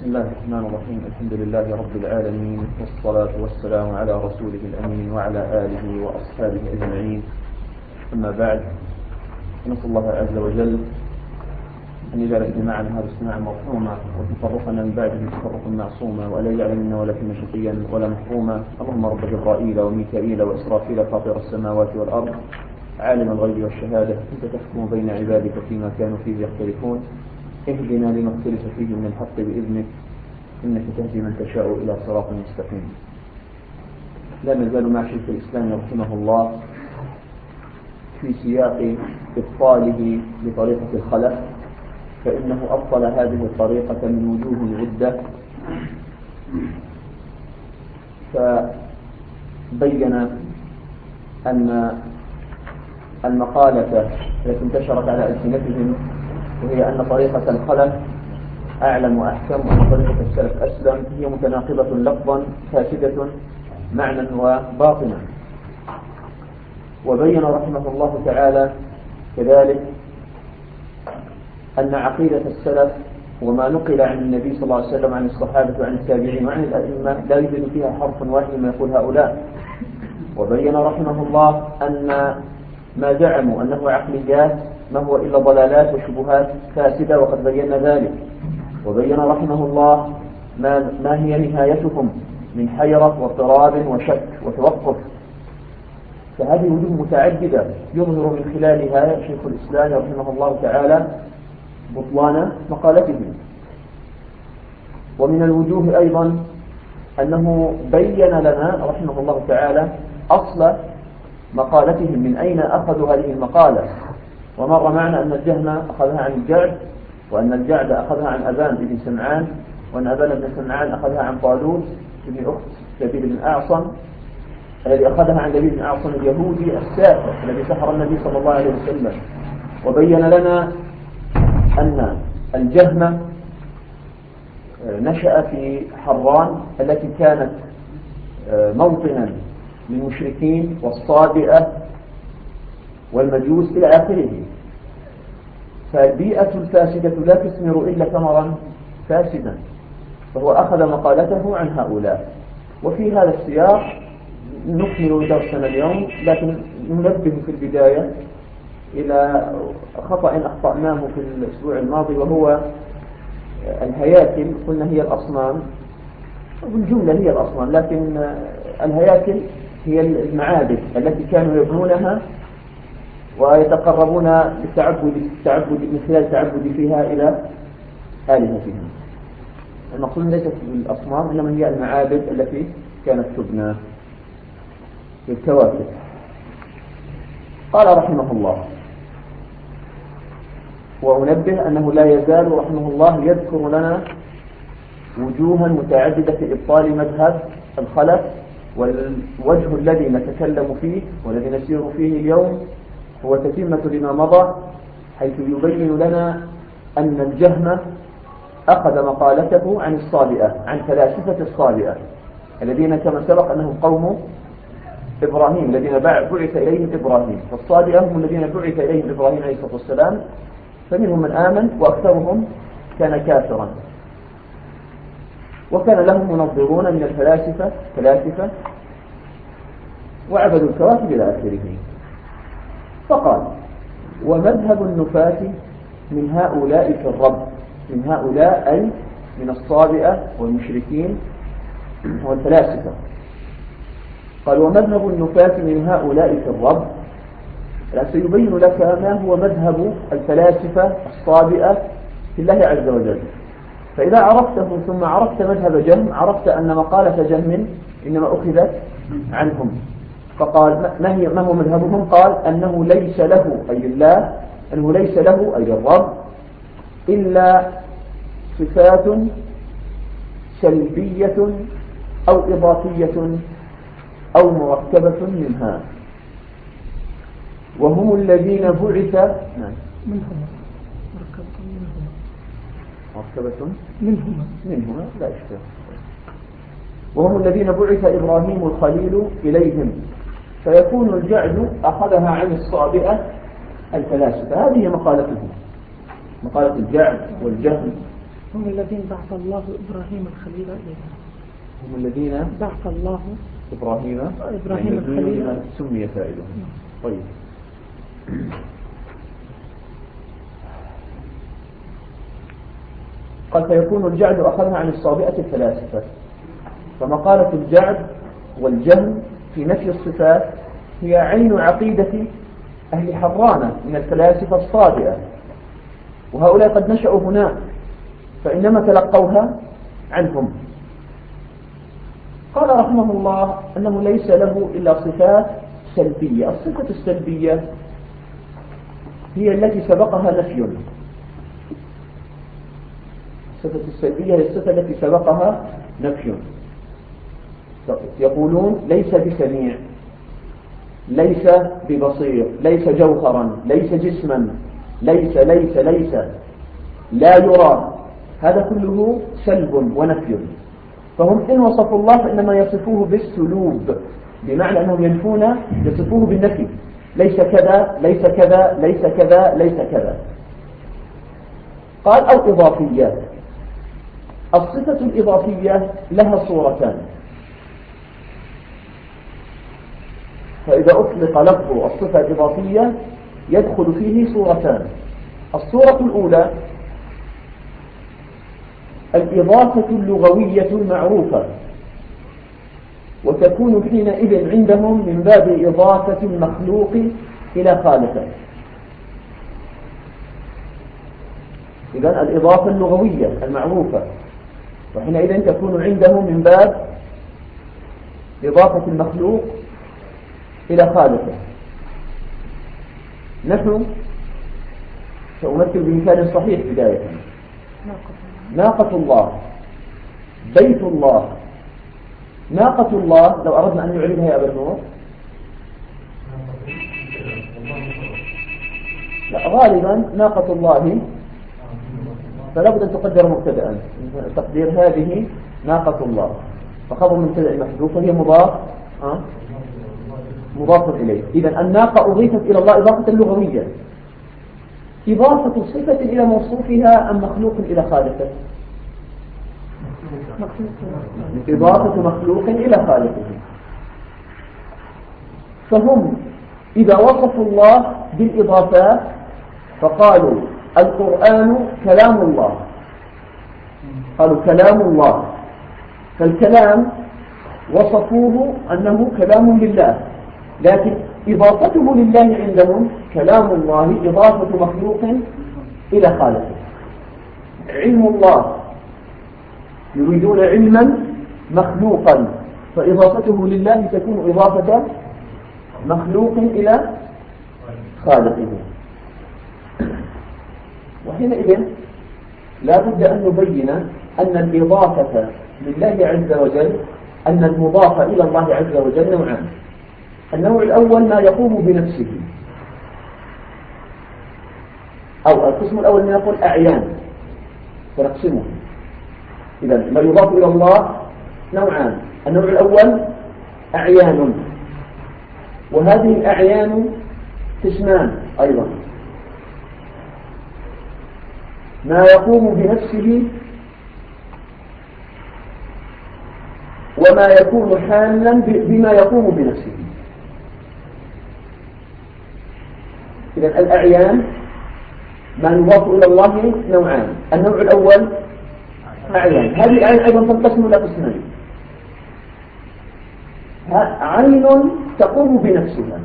الله الرحمن الرحيم. الحمد لله رب العالمين، والصلاة والسلام على رسوله الأمين وعلى آله وأصحابه أجمعين. أما بعد، نسأل الله عز وجل أن يجعل اجتماعنا هذا اجتماعا مرحوما، وتفرقنا من بعده تفرقا معصوما، ولا يجعل منا ولا فينا شقيا ولا محروما. اللهم رب جبرائيل وميكائيل وإسرافيل فاطر السماوات والأرض، عالم الغيب والشهادة، أنت تحكم بين عبادك فيما كانوا فيه يختلفون، اهدنا لما اختلف فيه من الحق بإذنك، إنك تهدي من تشاء إلى صراط مستقيم. لا نزال مع شيخ الإسلام رحمه الله في سياق إبطاله لطريقة الخلف، فإنه أبطل هذه الطريقة من وجوه عدة، فبين أن المقالة التي انتشرت على ألسنتهم وهي أن طريقة الخلف أعلم وأحكم وأن طريقة السلف أسلم هي متناقضة لفظا فاسدة معنى وباطنا. وبين رحمه الله تعالى كذلك أن عقيدة السلف وما نقل عن النبي صلى الله عليه وسلم عن الصحابة وعن التابعين وعن الأئمة لا يوجد فيها حرف واحد ما يقول هؤلاء. وبين رحمه الله أن ما زعموا أنه عقليات ما هو إلا ضلالات وشبهات فاسدة، وقد بينا ذلك. وبين رحمه الله ما هي نهايتهم من حيرة واضطراب وشك وتوقف. فهذه وجوه متعددة يظهر من خلالها شيخ الإسلام رحمه الله تعالى بطلان مقالتهم. ومن الوجوه أيضا أنه بين لنا رحمه الله تعالى أصل مقالتهم، من أين أخذوا هذه المقالة. ومر معنا أن الجهم أخذها عن الجعد، وأن الجعد أخذها عن أبان بن سمعان، وأن أبان بن سمعان أخذها عن طالوت بن أخت لبيد بن أعصم، الذي أخذها عن لبيد بن أعصم اليهودي الساحر الذي سحر النبي صلى الله عليه وسلم. وبين لنا أن الجهم نشأ في حران التي كانت موطنا للمشركين والصابئة والمجوس إلى آخره. فالبيئة الفاسدة لا تثمر إلا ثمرا فاسدا، فهو أخذ مقالته عن هؤلاء. وفي هذا السياق نكمل درسنا اليوم، لكن ننبه في البداية إلى خطأ أخطأناه في الأسبوع الماضي، وهو الهياكل. قلنا هي الأصنام، بالجملة هي الأصنام، لكن الهياكل هي المعابد التي كانوا يبنونها ويتقربون بالتعبد من خلال التعبد فيها إلى آلهتهم. المقصود ليست بالأصنام، إنما هي المعابد التي كانت تبنى بالكواكب. قال رحمه الله: وأنبه أنه لا يزال رحمه الله يذكر لنا وجوها متعددة في إبطال مذهب الخلف، والوجه الذي نتكلم فيه والذي نسير فيه اليوم هو تتمة لما مضى، حيث يبين لنا أن الجهم أخذ مقالته عن الصابئة، عن فلاسفة الصابئة الذين كما سبق أنهم قوم إبراهيم الذين بعث إليهم إبراهيم. فالصابئة هم الذين بعث إليهم إبراهيم عليه الصلاة والسلام، فمنهم من آمن وأكثرهم كان كافرا. وكان لهم منظرون من الفلاسفة وعبدوا الكواكب إلى آخره. فقال: ومذهب النفاة من هؤلاء في الرب، من هؤلاء أي من الصابئة والمشركين والفلاسفة. قال: ومذهب النفاة من هؤلاء في الرب. سيبين لك ما هو مذهب الفلاسفة الصابئة في الله عز وجل. فإذا عرفته ثم عرفت مذهب جهم، عرفت أن مقالة جهم إنما أخذت عنهم. فقال: ما هو مذهبهم؟ قال: أنه ليس له أي الله، أنه ليس له أي الرب إلا صفات سلبية أو إضافية أو مركبة منها، وهم الذين بعث مركبة منهما لا إشكال. وهم الذين بعث إبراهيم الخليل إليهم، فيكون الجعد أخذها عن الصابئة الفلاسفة. هذه مقالتهم، مقالة الجعد والجهم هم الذين بعث الله إبراهيم الخليل إليهم. هم الذين بعث الله إبراهيم الخليل سمي فاعلهم. طيب، قال فيكون الجعد أخذها عن الصابئة الفلاسفة، فمقالة الجعد والجهم في نفي الصفات هي عين عقيدة أهل حرانة من الفلاسفة الصابئة، وهؤلاء قد نشأوا هناك فإنما تلقوها عنهم. قال رحمه الله أنه ليس له إلا صفات سلبية. الصفة السلبية هي التي سبقها نفي. الصفة السلبية هي الصفة التي سبقها نفي. يقولون ليس بسميع، ليس ببصير، ليس جوهرا، ليس جسما، ليس ليس ليس، لا يرى. هذا كله سلب ونفي. فهم إن وصفوا الله فإنما يصفوه بالسلوب، بمعنى أنهم ينفون يصفوه بالنفي. ليس كذا، ليس كذا، ليس كذا، ليس كذا. قال أو إضافيات. الصفة الإضافية لها صورتان، فإذا أطلق لفظ الصفة الإضافية يدخل فيه صورتان. الصورة الأولى الإضافة اللغوية المعروفة، وتكون حينئذ عندهم من باب إضافة المخلوق إلى خالقه. إذن الإضافة اللغوية المعروفة، وحينئذ تكون عندهم من باب إضافة المخلوق إلى خالقه. نحن سأمثل بمثال صحيح بداية. ناقة الله، بيت الله. ناقة الله لو أردنا أن نعربها يا أبا النور، لا، غالبا ناقة الله فلا بد أن تقدر مبتدأ، تقدير هذه ناقة الله، فخبر مبتدأ محذوف وهي مضاف إليه. إذن الناقة أضيفت إلى الله إضافة لغوية. إضافة صفة إلى موصوفها أم مخلوق إلى خالقه؟ إضافة مخلوق إلى خالقه. فهم إذا وصفوا الله بالإضافات فقالوا القرآن كلام الله، قالوا كلام الله، فالكلام وصفوه أنه كلام لله، لكن إضافته لله عندهم كلام الله إضافة مخلوق إلى خالقه. علم الله يريدون علما مخلوقا، فإضافته لله تكون إضافة مخلوق إلى خالقه. وحينئذ لا بد أن نبين أن الإضافة لله عز وجل، أن المضاف إلى الله عز وجل نوعان. النوع الأول ما يقوم بنفسه، أو القسم الأول ما نقول أعيان فنقسمه. إذا ما يضاف إلى الله نوعان. النوع الأول أعيان، وهذه الأعيان قسمان أيضا: ما يقوم بنفسه، وما يكون حالا بما يقوم بنفسه. إذا الأعيان ما يضاف إلى الله نوعان. النوع الأول أعيان، هذه الأعيان أيضا تنقسم إلى قسمين: عين تقوم بنفسها،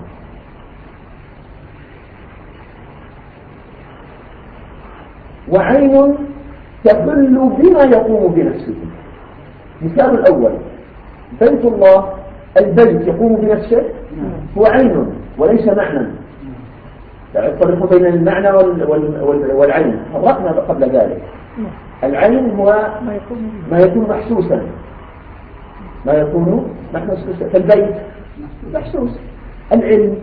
وعين تدل بما يقوم بنفسه. مثال الأول بيت الله، البيت يقوم بنفسه هو عين وليس معنى. يفرق بين المعنى والعين، فرقنا قبل ذلك. العين هو ما يكون محسوسا، ما يكون محسوسا، فالبيت محسوس. العلم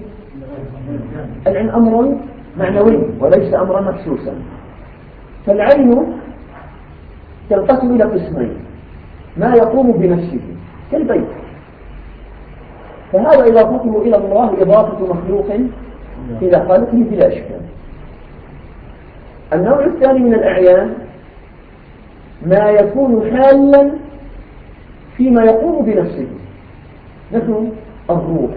أمر معنوي وليس أمرا محسوسا. فالعين تنقسم إلى قسمين: ما يقوم بنفسه كالبيت، فهذا إضافته إلى الله إضافة مخلوق إلى خالقه بلا إشكال. النوع الثاني من الأعيان ما يكون حالا فيما يقوم بنفسه، مثل الروح.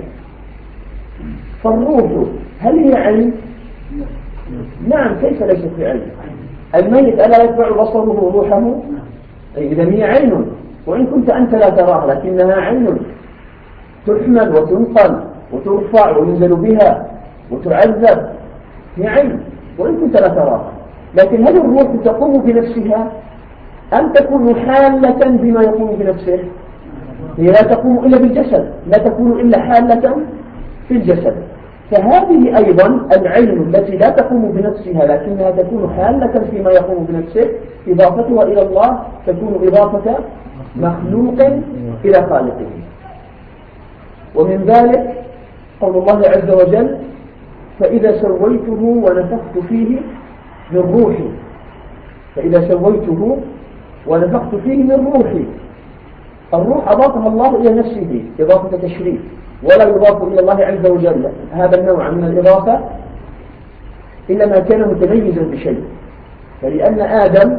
فالروح هل هي عين؟ نعم، كيف ليست بعين؟ الميت ألا يتبع بصره روحه؟ إذا هي عين، وإن كنت أنت لا تراها لكنها عين تحمل وتنقل وترفع وينزل بها وتعذب، هي عين وإن كنت لا تراها. لكن هل الروح تقوم بنفسها أم تكون حالة بما يقوم بنفسه؟ هي لا تقوم إلا بالجسد، لا تكون إلا حالة في الجسد. فهذه أيضا العين التي لا تقوم بنفسها لكنها تكون حالة فيما يقوم بنفسه، إضافتها إلى الله تكون إضافة مخلوق إلى خالقه. ومن ذلك قول الله عز وجل: فإذا سويته ونفخت فيه من روحي. فإذا سويته ونفخت فيه من روحي، الروح أضافها الله إلى نفسه إضافة تشريف، ولا يضاف إلى الله عز وجل هذا النوع من الإضافة إلا ما كان متميزا بشيء. فلأن آدم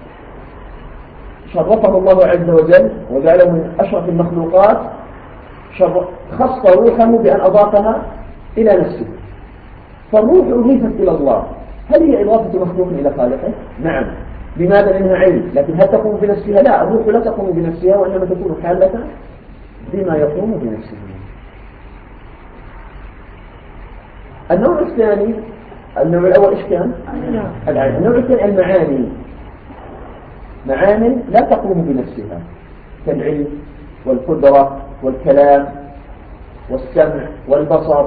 شرفه الله عز وجل وجعله من أشرف المخلوقات، خص روحه بأن أضافها إلى نفسه. فالروح أضيفت إلى الله، هل هي إضافة مخلوق إلى خالقه؟ نعم. لماذا؟ لأنها عين. لكن هل تقوم بنفسها؟ لا، الروح لا تقوم بنفسها، وإنما تكون حالة بما يقوم بنفسه. النوع الثاني، النوع الأول إيش كان؟ العين. النوع الثاني المعاني، معاني لا تقوم بنفسها كالعلم والقدرة والكلام والسمع والبصر،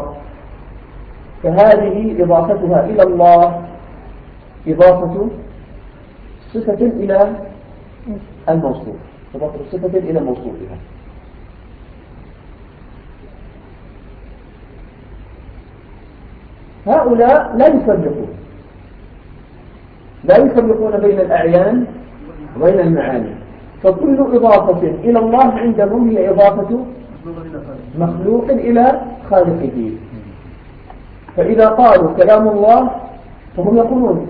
فهذه إضافتها إلى الله إضافة صفة إلى الموصوف، إضافة صفة إلى موصوفها. هؤلاء لا يفرقون بين الأعيان وبين المعاني، فكل إضافة إلى الله عندهم هي إضافة مخلوق إلى خالقه. فإذا قالوا كلام الله فهم يقولون،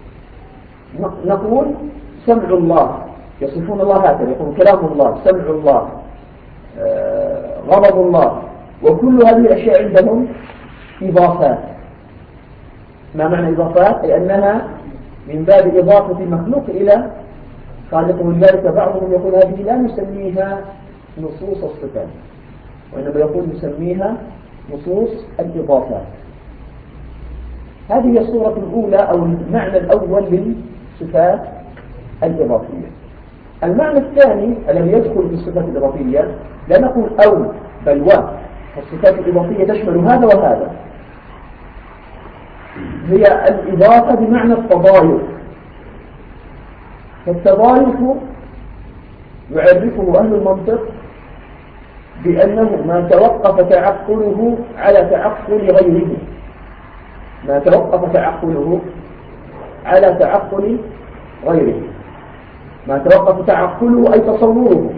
نقول سمع الله، يصفون الله هكذا، يقولون كلام الله، سمع الله، غضب الله، وكل هذه الأشياء عندهم إضافات. ما معنى إضافات؟ لأنها من باب إضافة المخلوق إلى خالقه. لذلك بعضهم يقول هذه لا نسميها نصوص الصفات، وإنما يقول نسميها نصوص الإضافات. هذه الصورة الأولى أو المعنى الأول للصفات الإضافية. المعنى الثاني الذي يدخل في الصفات الإضافية، لا نقول أو بل و، فالصفات الإضافية تشمل هذا وهذا، هي الإضافة بمعنى التضايف. فالتضايف يعرفه أهل المنطق بأنه ما توقف تعقله على تعقل غيره، ما توقف تعقله على تعقل غيره، ما توقف تعقله أي تصوره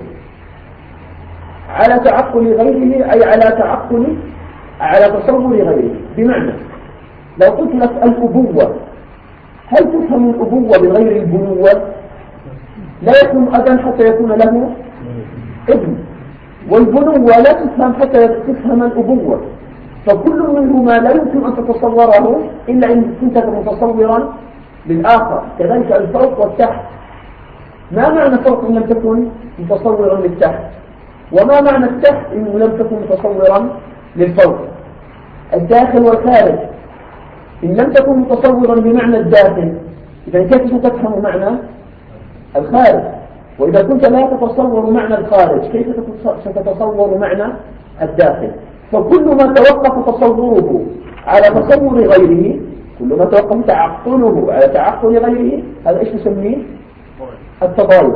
على تعقل غيره، أي على تصور غيره. بمعنى لو قلت لك الأبوة، هل تفهم الأبوة بغير البنوة؟ لا يكون أبا حتى يكون له ابن، والبنوة لا تفهم حتى تفهم الأبوة. فكل منهما لا يمكن أن تتصوره إلا إن كنت متصورا للآخر. كذلك الفوق والتحت، ما معنى فوق إن لم تكن متصورا للتحت؟ وما معنى التحت إن لم تكن متصورا للفوق؟ الداخل والخارج إن لم تكن متصورا بمعنى الداخل، إذا كيف ستفهم معنى الخارج؟ وإذا كنت لا تتصور معنى الخارج كيف ستتصور معنى الداخل؟ فكل ما توقف تصوره على تصور غيره، كل ما توقف تعقله على تعقل غيره، هذا إيش نسميه؟ التضايف.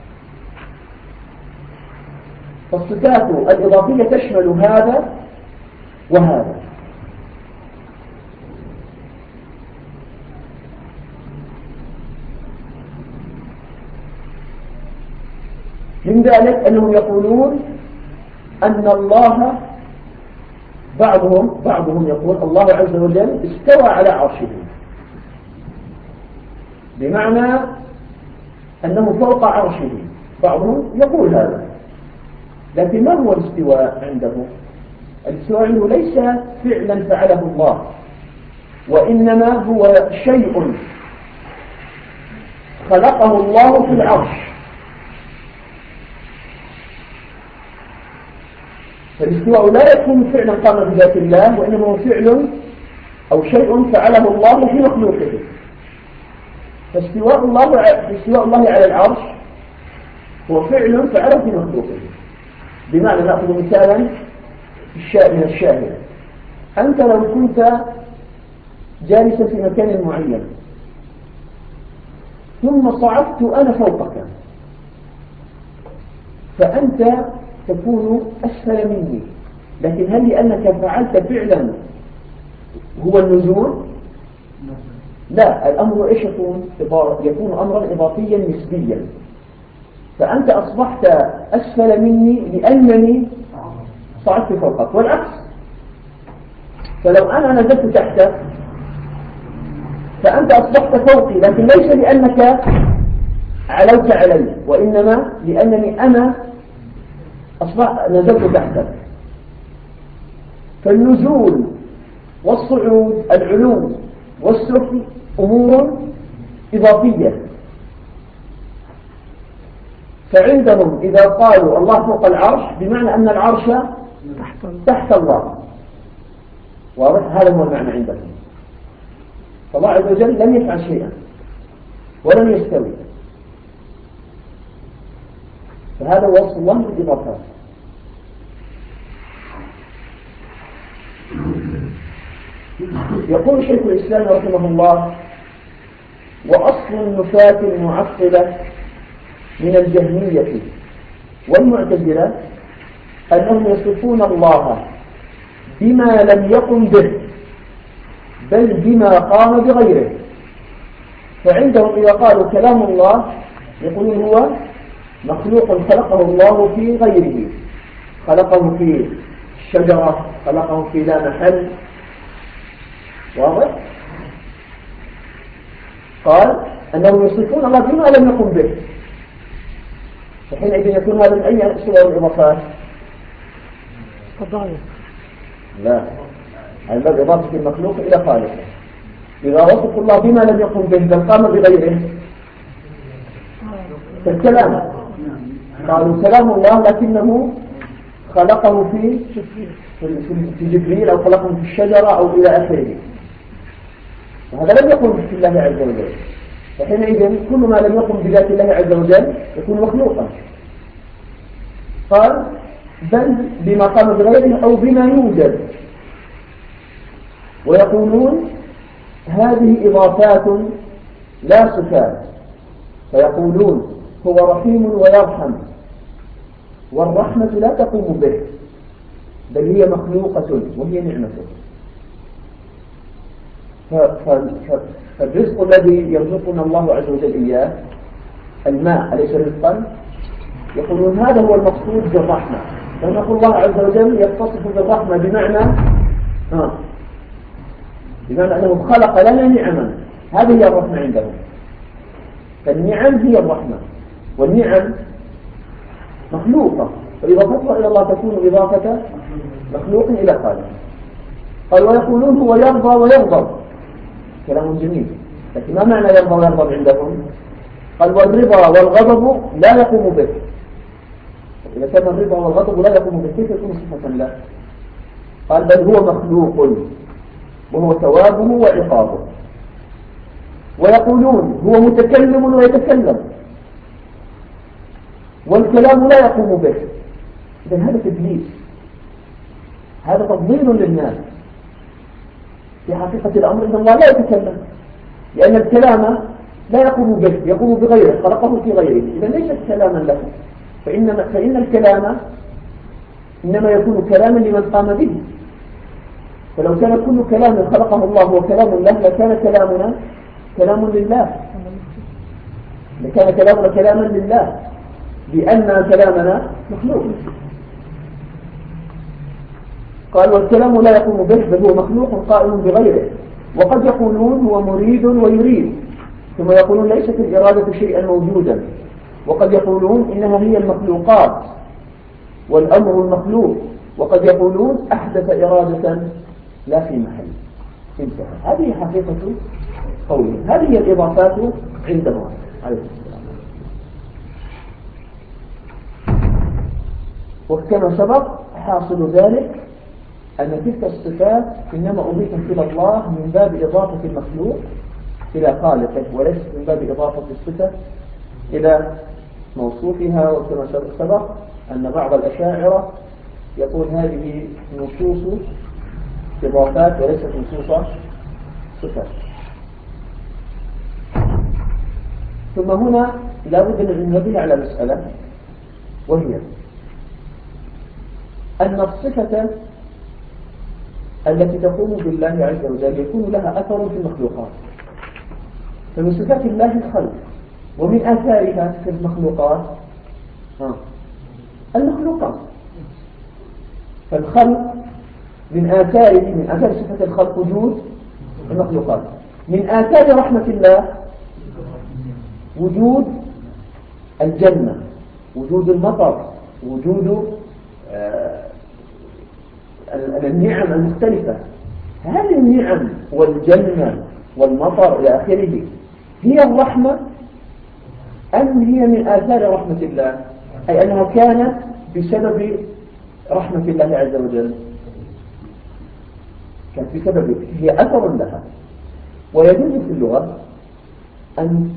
فالصفات الإضافية تشمل هذا وهذا. من ذلك أنهم يقولون أن الله، بعضهم يقول الله عز وجل استوى على عرشه، بمعنى أنه فوق عرشه، بعضهم يقول هذا. لكن ما هو الاستواء عنده؟ الاستواء عنده ليس فعلا فعله الله، وإنما هو شيء خلقه الله في العرش. فالاستواء لا يكون فعلا قام بذات الله، وإنما هو فعل أو شيء فعله الله في مخلوقه. فاستواء الله على العرش هو فعل فعله في مخلوقه. بمعنى نأخذ مثالا من الشاهد. أنت لو كنت جالسا في مكان معين ثم صعدت أنا فوقك، فأنت تكون أسفل مني، لكن هل لأنك فعلت فعلا هو النزول؟ لا، الأمر إيش يكون أمرا إضافيا نسبيا. فأنت أصبحت أسفل مني لأنني صعدت فوقك، والعكس. فلو أنا نزلت تحتك فأنت أصبحت فوقي، لكن ليس لأنك علوت علي، وإنما لأنني أنا نزلت تحتك. فالنزول والصعود، العلو والسفل، أمور إضافية. فعندهم إذا قالوا الله فوق العرش بمعنى أن العرش تحت الله. واضح؟ هذا هو المعنى عندهم. فالله عز وجل لم يفعل شيئا ولم يستوي. فهذا وصف الله بالإضافات. يقول شيخ الإسلام رحمه الله: وأصل النفاة المعطلة من الجهمية والمعتزلة أنهم يصفون الله بما لم يقم به، بل بما قام بغيره. فعندهم إذا قالوا كلام الله يقولون هو مخلوق خلقه الله في غيره، خلقه في الشجرة، خلقه في لا محل. واضح؟ قال أنهم يصفون الله بما لم يقم به، فحينئذ يكون هذا من أي صلة والإضافات؟ لا، على باب إضافة المخلوق إلى خالقه. إذا وصف الله بما لم يقم به بل قام بغيره فالكلام، قالوا كلام الله لكنه خلقه في جبريل، أو خلقه في الشجرة، أو إلى آخره. وهذا لم يقم في الله عز وجل. فحينئذ كل ما لم يقم بذات الله عز وجل يكون مخلوقا. قال بل بما قام بغيره أو بما يوجد. ويقولون هذه إضافات لا صفات. فيقولون هو رحيم ويرحم، والرحمة لا تقوم به بل هي مخلوقة وهي نعمته. فالرزق الذي يرزقنا الله عز وجل إياه، الماء، أليس رزقا؟ يقولون هذا هو المقصود بالرحمة. فنقول الله عز وجل يتصف بالرحمة بمعنى أنه خلق لنا نعما. هذه هي الرحمة عندهم. فالنعم هي الرحمة، والنعم مخلوقة، فإضافتها إلى الله تكون إضافة مخلوق إلى خالق. قال ويقولون هو يرضى ويغضب. كلام جميل، لكن ما معنى يرضى ويغضب عندهم؟ قال والرضا والغضب لا يقوم به. إذا كان الرضا والغضب لا يقوم به كيف يكون صفة له؟ قال بل هو مخلوق وهو ثوابه وعقابه. ويقولون هو متكلم ويتكلم، والكلام لا يقوم به. إذن هذا تدليس، هذا تضليل للناس. في حقيقة الأمر إن الله لا يتكلم، لأن الكلام لا يقوم به، يقوم بغيره، خلقه في غيره. إذن ليس كلاما له، فإن الكلام إنما يكون كلاما لمن قام به. فلو كان كل كلام خلقه الله هو كلام له لكان كلامنا كلام لله، لكان كلامنا كلاما لله، لأن كلامنا مخلوق. قال والكلام لا يقوم به بل هو مخلوق قائم بغيره. وقد يقولون هو مريد ويريد، ثم يقولون ليست الإرادة شيئا موجودا، وقد يقولون إنها هي المخلوقات والأمر المخلوق، وقد يقولون أحدث إرادة لا في محل. انتهى. هذه حقيقة قولهم، هذه الإضافات عندهم عليه السلام. وكما سبق حاصل ذلك أن تلك الصفات إنما أضيفت إلى الله من باب إضافة المخلوق إلى خالقه، وليس من باب إضافة الصفة إلى موصوفها. وكما سبق أن بعض الأشاعرة يقول هذه نصوص إضافات وليست نصوص صفات. ثم هنا لا بد من ننبه على مسألة، وهي أن الصفة التي تقوم بالله عز وجل يكون لها أثر في المخلوقات. فمن صفات الله الخلق، ومن آثارها في المخلوقات المخلوقات. فالخلق من آثاره، من آثار صفة الخلق وجود المخلوقات. من آثار رحمة الله وجود الجنة، وجود المطر، وجود النعم المختلفة. هذه النعم والجنة والمطر إلى آخره هي الرحمة أم هي من آثار رحمة الله؟ أي أنها كانت بسبب رحمة الله عز وجل، كانت بسبب، هي أثر لها. ويجوز في اللغة أن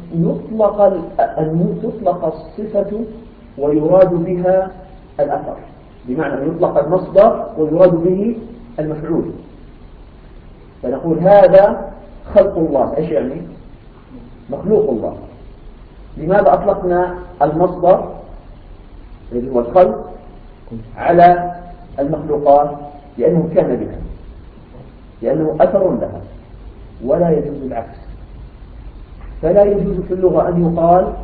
تطلق الصفة ويراد بها الأثر، بمعنى أن يطلق المصدر ويراد به المفعول. فنقول هذا خلق الله، إيش يعني؟ مخلوق الله. لماذا أطلقنا المصدر الذي هو الخلق على المخلوقات؟ لأنه كان بها، لأنه أثر لها، ولا يجوز العكس. فلا يجوز في اللغة أن يقال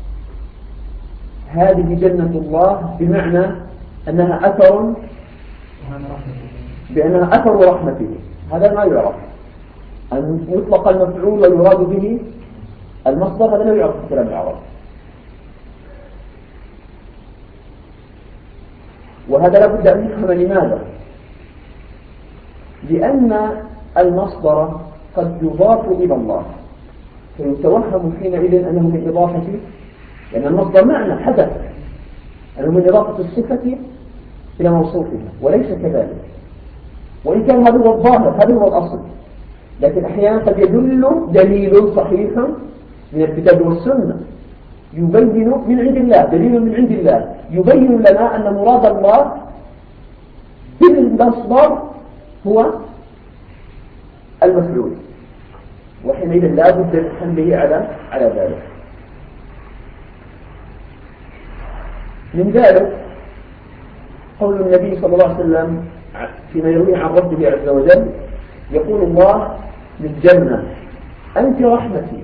هذه جنة الله بمعنى أنها أثر، بأنها أثر رحمته. هذا ما يعرف. أن يطلق المفعول ويراد به المصدر، هذا لا يعرف في كلام العرب. وهذا لا بد أن يفهم. لماذا؟ لأن المصدر قد يضاف إلى الله، فيتوهم حينئذ أنه من إضافة، لأن المصدر معنى حدث، أنه من إضافة الصفة إلى موصوفها، وليس كذلك. وإن كان هذا هو الظاهر، هذا هو الأصل، لكن أحيانا قد يدل دليل صحيح من الكتاب والسنة يبين من عند الله، دليل من عند الله يبين لنا أن مراد الله بالمصدر هو المفعول، وحينئذ لا بد من حمله على ذلك. من ذلك قول النبي صلى الله عليه وسلم فيما يرويه عن ربه عز وجل، يقول الله للجنة أنت رحمتي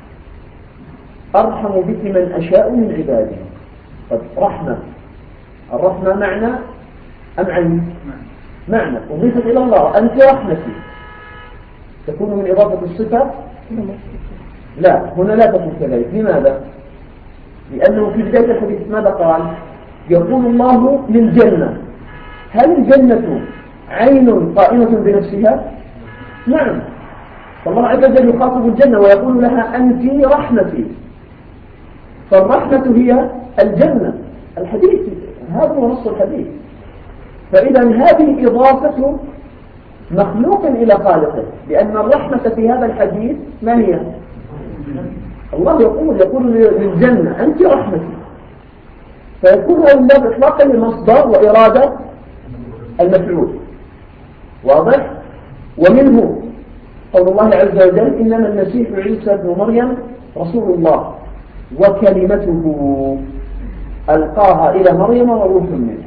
أرحم بك من أشاء من عبادي. طب رحمة، الرحمة معنى أم عين؟ معنى. أضيفت إلى الله أنت رحمتي، تكون من إضافة الصفة؟ لا، هنا لا تكون كذلك. لماذا؟ لأنه في بداية الحديث ماذا قال؟ يقول الله للجنة. هل الجنة عين قائمة بنفسها؟ نعم. فالله عز وجل يخاطب الجنة ويقول لها أنت رحمتي، فالرحمة هي الجنة. الحديث هذا هو نص الحديث. فإذا هذه إضافة مخلوق إلى خالقه، لأن الرحمة في هذا الحديث ما هي؟ الله يقول للجنة أنت رحمتي، فيكون هذا من باب إطلاق المصدر وإرادة المفعول. واضح؟ ومنه قول الله عز وجل إنما المسيح عيسى ابن مريم رسول الله وكلمته ألقاها إلى مريم وروح منه.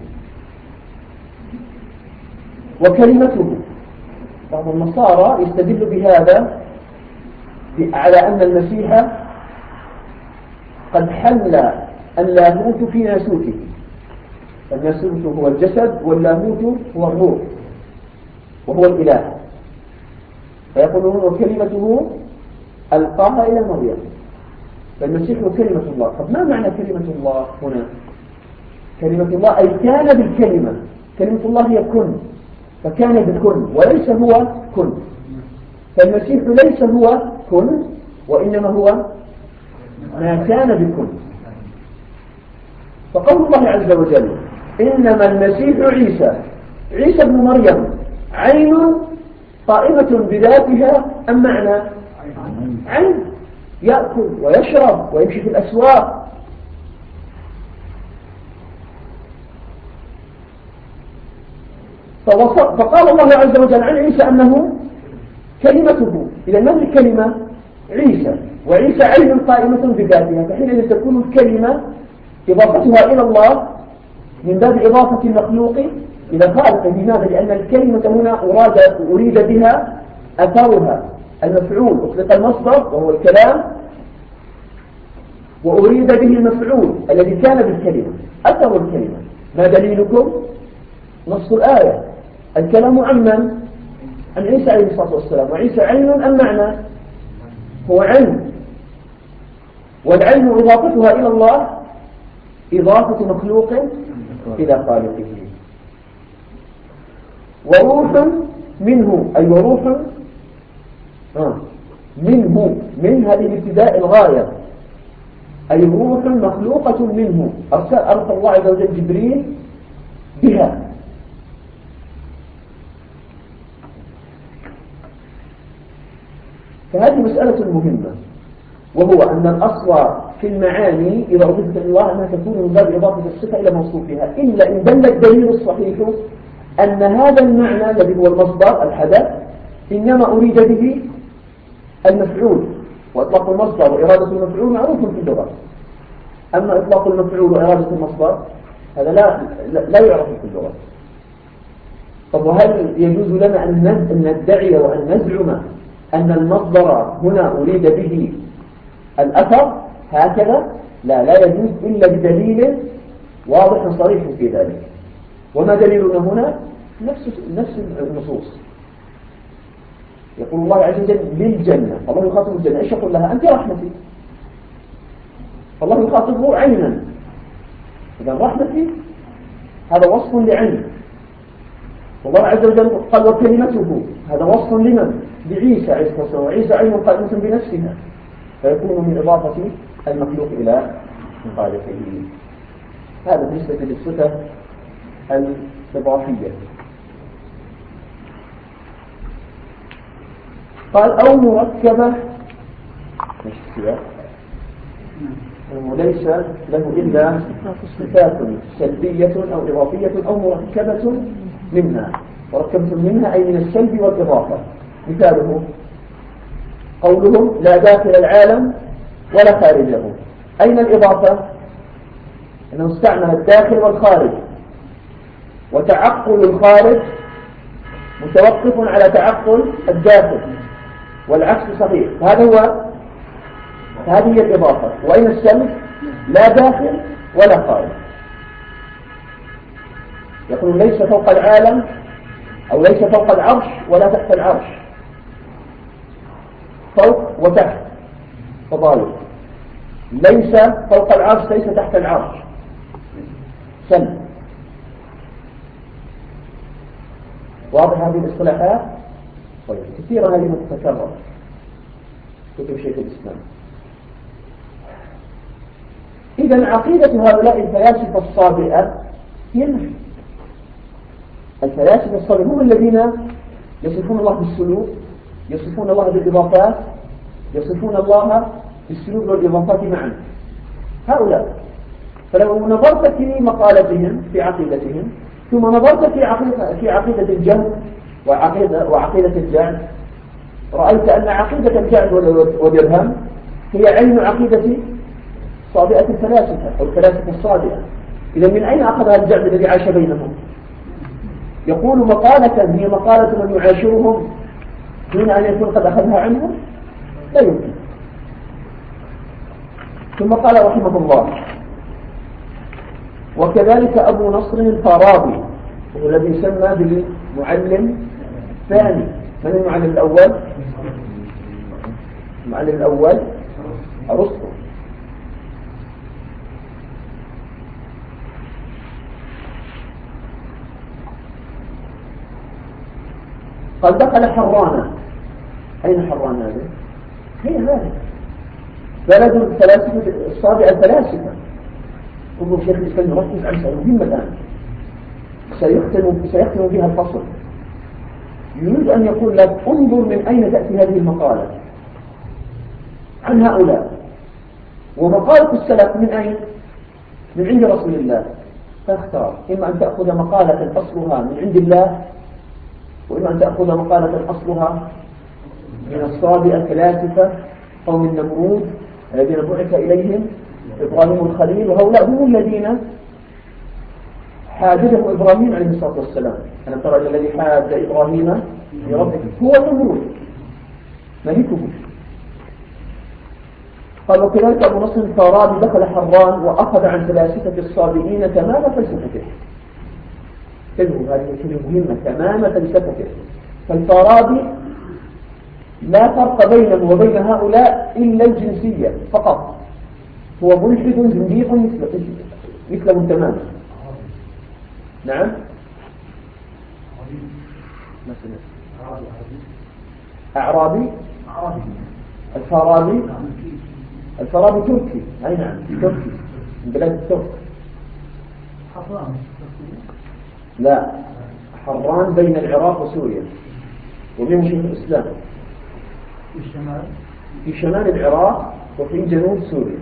وكلمته، بعض النصارى يستدل بهذا على أن المسيح قد حل اللاهوت في ناسوته. الناسوت هو الجسد واللاهوت هو الروح وهو الإله، فيقولون وكلمته ألقاها إلى مريم. فالمسيح هو كلمة الله. طب ما معنى كلمة الله هنا؟ كلمة الله أي كان بالكلمة. كلمة الله هي كن، فكان بكن وليس هو كن. فالمسيح ليس هو كن، وإنما هو ما كان بكن. فقول الله عز وجل إنما المسيح عيسى ابن مريم عين قائمة بذاتها أم معنى؟ عين، يأكل ويشرب ويمشي في الأسواق. فقال الله عز وجل عن عيسى أنه كلمته. إذا من الكلمة؟ عيسى، وعيسى عين قائمة بذاتها، فحينئذ تكون الكلمة إضافتها إلى الله من باب إضافة المخلوق إلى خالقه. لماذا؟ لأن الكلمة هنا أريد بها أثرها المفعول، أطلق المصدر وهو الكلام، وأريد به المفعول الذي كان بالكلمة، أثر الكلمة. ما دليلكم؟ نص الآية، الكلام عن من؟ عن عيسى عليه الصلاة والسلام. وعيسى عين أم معنى؟ هو عين، والعين إضافتها إلى الله إضافة مخلوق إلى خالقه. وروح منه، أي وروح منه، من هذه الابتداء الغاية، أي روح مخلوقة منه. أرسل الله عز وجل جبريل بها. فهذه مسألة مهمة، وهو أن الأصل في المعاني إذا أضيفت إلى الله أنها تكون من باب إضافة الصفة إلى موصوفها، إلا إن دل الدليل الصحيح أن هذا المعنى الذي هو المصدر الحدث إنما أريد به المفعول. وإطلاق المصدر وإرادة المفعول معروف في اللغة، أما إطلاق المفعول وإرادة المصدر هذا لا يعرف في اللغة. طب وهل يجوز لنا أن ندعي وأن نزعم أن المصدر هنا أريد به الأثر هكذا؟ لا يجوز إلا بدليل واضح صريح في ذلك. وما دليلنا هنا؟ نفس النصوص. يقول الله عز وجل للجنة، الله يخاطب الجنة، إيش يقول لها؟ أنت رحمتي. فالله يخاطبه عينا، إذا رحمتي هذا وصف لعين. والله عز وجل قال وكلمته، هذا وصف لمن؟ لعيسى عليه الصلاة والسلام، وعيسى عين قائمة بنفسها، فيكون من إضافة المخلوق إلى خالقه. هذا بالنسبة للصفة الإضافية. قال أو مركبة، وليس له إلا صفات سلبية أو إضافية أو مركبة منها. مركبة منها أي من السلب والإضافة. مثاله قولهم لا داخل العالم ولا خارجه. أين الإضافة؟ أنه استعمل الداخل والخارج، وتعقل الخارج متوقف على تعقل الداخل، والعكس صحيح. هذه هي الإضافة. وأين السلب؟ لا داخل ولا خارج. يقول ليس فوق العالم أو ليس فوق العرش ولا تحت العرش، فوق وتحت تضايق. ليس فوق العرش ليس تحت العرش، سلب. واضح هذه الاصطلاحات؟ طيب كثيرا هذه متكررة كتب شيخ الإسلام. إذا عقيدة هؤلاء الفلاسفة الصابئة هي النفي. الفلاسفة الصابئة هم الذين يصفون الله بالسلوك، يصفون الله بالإضافات، يصفون الله بالسلوك والإضافات معا. هؤلاء. فلو نظرت في مقالتهم في عقيدتهم، ثم نظرت في عقيدة الجهل وعقيدة الجعل، رأيت أن عقيدة الجعل والإرهام هي عين عقيدة صابئة الفلاسفة أو الفلاسفة الصابئة. إذا من أين أخذها الجعل الذي عاش بينهم؟ يقول مقالة هي مقالة من يعاشرهم دون أن يكون قد أخذها عنهم؟ لا يمكن. ثم قال رحمه الله وكذلك أبو نصر الفارابي، وهو الذي يسمى بالمعلم الثاني. من المعلم الأول؟ المعلم الأول أرسطو، قال دخل حرانا. أين حران هذا؟ هي هذا بلد الفلاسفة الصابئة الفلاسفة. انظر شيخ الإسلام يركز على مسألة مهمة الآن سيختم بها الفصل. يريد أن يقول لك انظر من أين تأتي هذه المقالة عن هؤلاء، ومقالة السلف من أين؟ من عند رسول الله. فاختار، إما أن تأخذ مقالة أصلها من عند الله، وإما أن تأخذ مقالة أصلها من الصابئة الفلاسفة أو من نمرود الذين بعث إليهم إبراهيم الخليل، وهؤلاء هم الذين حاجده إبراهيم عليه الصلاة والسلام. أنا ترى الذي حاج إبراهيم لربه هو نمرود ملكه. قال وكذلك أبو نصر الفارابي دخل حران وأخذ عن فلاسفة الصابئين تمام فلسفته. تجهل هذه الكلمة مهمة، تمام فلسفته. فالفارابي لا فرق بينه وبين هؤلاء إلا الجنسية فقط، هو ملحد زنديق مثلهم تماما. نعم أعرابي الفارابي تركي. أي نعم تركي من بلاد الترك. لا، حران بين العراق وسوريا وبين شيخ الإسلام في شمال العراق وفي جنوب سوريا.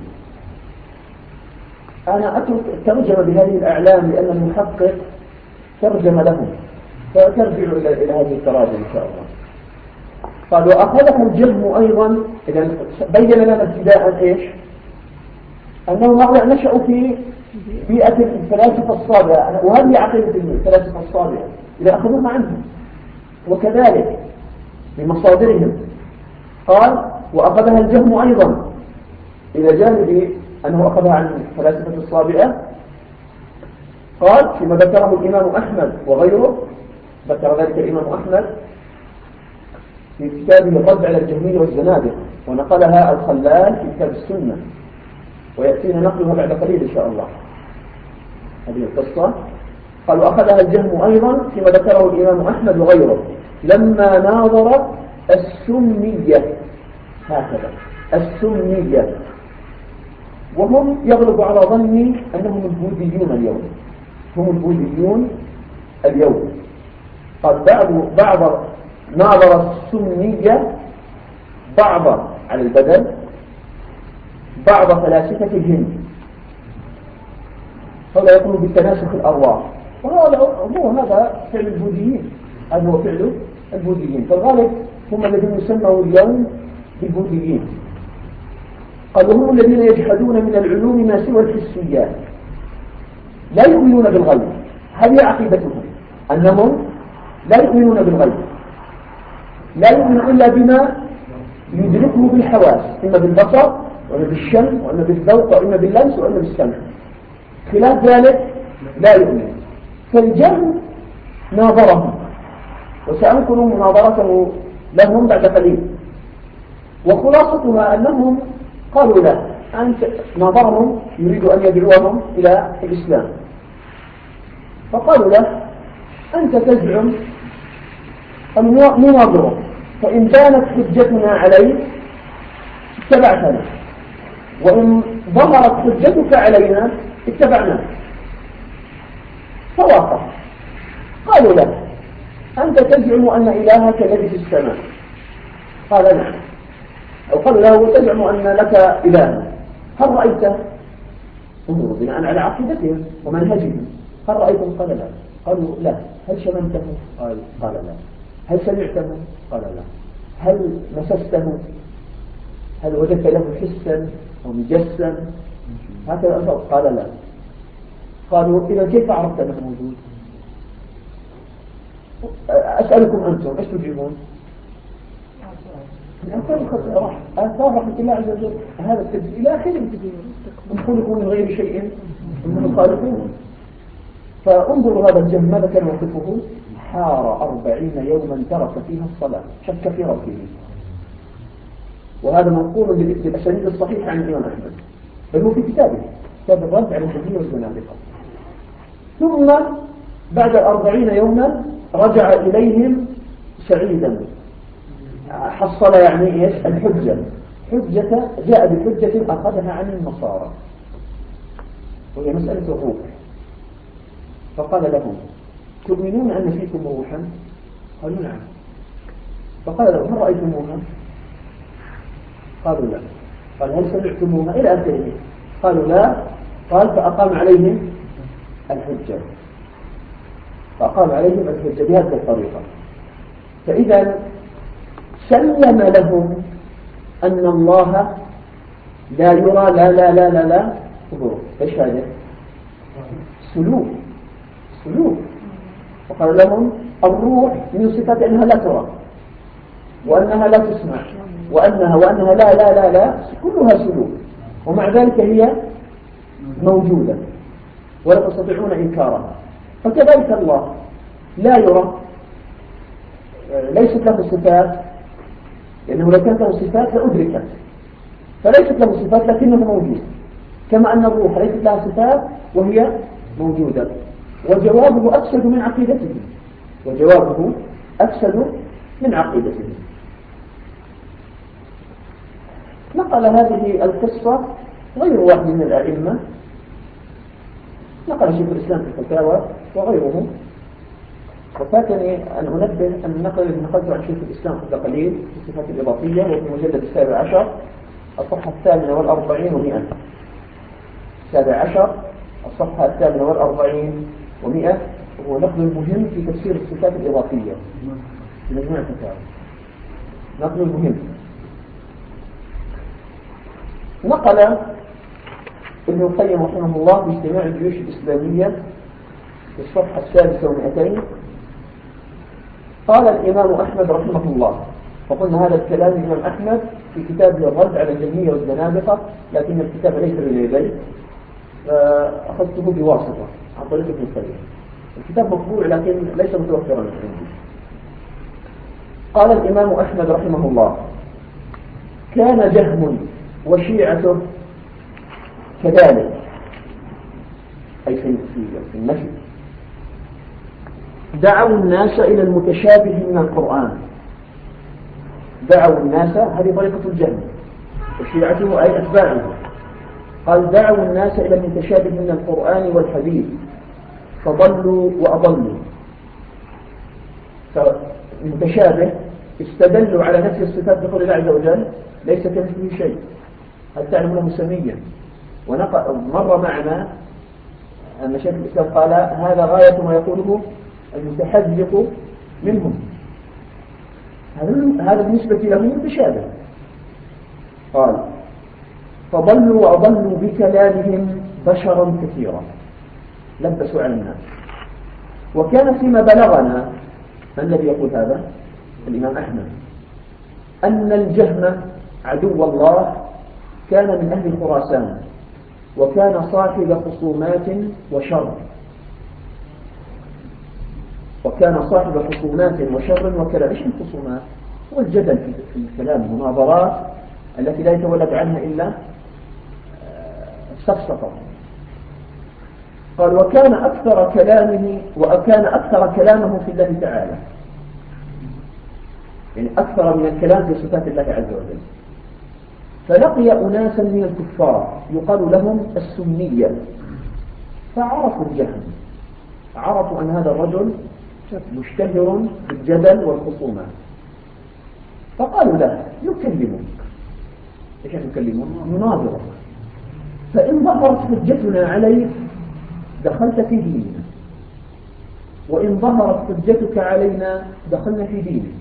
أنا أترك الترجمة بهذه الأعلام لأن المحقق ترجم لهم، فترجع إلى هذه التراجم إن شاء الله. قال وأخذها الجهم أيضا. إذا بين لنا ابتداء إيش؟ أنهم هؤلاء نشأوا في بيئة الفلاسفة الصابئة، وهذه عقيدة الفلاسفة الصابئة إذا أخذوها عنهم، وكذلك بمصادرهم. قال وأخذها الجهم أيضا إلى جانب أنه أخذها عن فلاسفة الصابئة. قال فيما ذكره الإمام أحمد وغيره، ذكر ذلك الإمام أحمد في كتابه الرد على الجهمية والزنادقة، ونقلها الخلال في كتاب السنة، ويأتينا نقلها بعد قليل إن شاء الله هذه القصة. قال وأخذها الجهم أيضا فيما ذكره الإمام أحمد وغيره لما ناظر السنية، هكذا السنية، وهم يغلب على ظني أنهم البوذيون اليوم، هم البوذيون اليوم. قال بعض ناظر السنية بعض على البدل بعض فلاسفة الهند، هذا يقول بالتناسخ الأرواح، هذا فعل البوذيين، هذا هو فعل البوذيين، فالغالب هم الذين يسموا اليوم بالبوذيين. قال وهم الذين يجحدون من العلوم ما سوى الحسيات، لا يؤمنون بالغيب. هذه عقيدتهم أنهم لا يؤمنون بالغيب، لا يؤمن إلا بما يدركه بالحواس، إما بالبصر وإما بالشم وإما بالذوق وإما باللمس وإما بالسمع، خلاف ذلك لا يؤمن. فالجهم ناظرهم، وسأنقل مناظرته لهم بعد قليل، وخلاصتها أنهم قالوا له أنت ناظرهم يريد أن يدعوهم إلى الإسلام، فقالوا له أنت تزعم أن نناظره، فإن كانت حجتنا عليك اتبعتنا، وإن ظهرت حجتك علينا اتبعناك. فوافق. قالوا له أنت تزعم أن إلهك الذي في السماء؟ قال نعم. أو قالوا له وتزعم أن لك إلها، هل رأيته؟ انظروا بناء على عقيدتهم ومنهجهم، هل رأيته؟ قال لا. قالوا لا. هل شممته؟ قال لا. هل سمعته؟ قال لا. هل مسسته؟ هل وجدت له حسا أو مجسا؟ هكذا أجاب. قال لا. قالوا إذا كيف عرفت أنه موجود؟ أسألكم أنتم إيش تجيبون؟ آثار رحمة الله عز وجل، هذا التجديد إلى آخره، هم خلقوا من غير شيء هم خالقون. فانظروا هذا الجهم ماذا كان موقفه؟ حار 40 يوما ترك فيها الصلاة، شك في ربه. وهذا منقول بالأسانيد الصحيحة عن الإمام أحمد، بل هو في كتابه كتاب الرد على الجهمية والزنادقة. ثم بعد 40 يوما رجع إليهم سعيدا حصل يعني إيش الحجة جاء بحجة أخذها عن النصارى وهي مسألة الروح، فقال لهم تؤمنون أن فيكم روحا؟ قالوا نعم. فقال لهم هل رأيتموها؟ قالوا لا. قال هل سمعتموها؟ إلى آخره. قالوا لا. قال فأقام عليهم الحجة بهذه الطريقة. فإذا سلم لهم أن الله لا يرى لا لا لا لا لا حضور. إيش هذا؟ سلوك. وقال لهم الروح من صفات أنها لا ترى وأنها لا تسمع وأنها لا لا لا لا كلها سلوك، ومع ذلك هي موجودة ولا تستطيعون إنكارها. فكذلك الله لا يرى، ليست له صفات، لأنه لو كانت له صفات لأدركت، فليست له صفات لكنه موجود، كما أن الروح ليست لها صفات وهي موجودة. وجوابه أفسد من عقيدته. نقل هذه القصة غير واحد من الأئمة، نقل شيخ الإسلام في الفتاوى وغيره. وفاتني أن أنبه أن النقل الذي نقلته عن شيخ الإسلام قبل قليل في الصفات الإضافية وفي المجلد 17 الصفحة 48 و100. 17 الصفحة 48 و100، وهو نقل مهم في تفسير الصفات الإضافية في مجموعة الفتاوى. نقل مهم. نقل ابن القيم رحمه الله باجتماع الجيوش الإسلامية في الصفحة 6 و200. قال الإمام أحمد رحمه الله، وقلنا هذا الكلام الإمام أحمد في كتابه الرد على الجهمية والزنادقة، لكن الكتاب ليس بين يدي فأخذته بواسطة عن طريق ابن القيم. الكتاب مطبوع لكن ليس متوفرا عندي. قال الإمام أحمد رحمه الله كان جهم وشيعته كذلك، أي في النفي، دعوا الناس إلى المتشابه من القرآن. دعوا الناس، هذه طريقة الجهم، وشيعته أي أتباعه. قال دعوا الناس إلى المتشابه من القرآن والحديث فضلوا وأضلوا. فالمتشابه استدلوا على نفس الصفات بقول الله عز وجل ليس كمثله شيء، هل تعلمونه سميا. ومر معنا أن شيخ الإسلام قال هذا غاية ما يقوله المتحذق منهم، هذا بالنسبة له متشابه. قال فضلوا وأضلوا بكلامهم بشرا كثيرا، لبسوا على الناس. وكان فيما بلغنا، من الذي يقول هذا؟ الإمام أحمد، أن الجهم عدو الله كان من أهل خراسان، وكان صاحب خصومات وشر. وكلام. إيش الخصومات؟ هو الجدل في الكلام، المناظرات التي لا يتولد عنها إلا السفسطة. قال وكان أكثر كلامه في الله تعالى، يعني أكثر من الكلام في صفات الله عز وجل. فلقي أناسا من الكفار يقال لهم السنية، فعرفوا الجهم، عرفوا أن هذا الرجل مشتهر بالجدل والخصومات، فقالوا له نكلمك. ايش نكلمك؟ نناظرك، فإن ظهرت حجتنا عليك دخلت في ديننا، وإن ظهرت حجتك علينا دخلنا في دينك.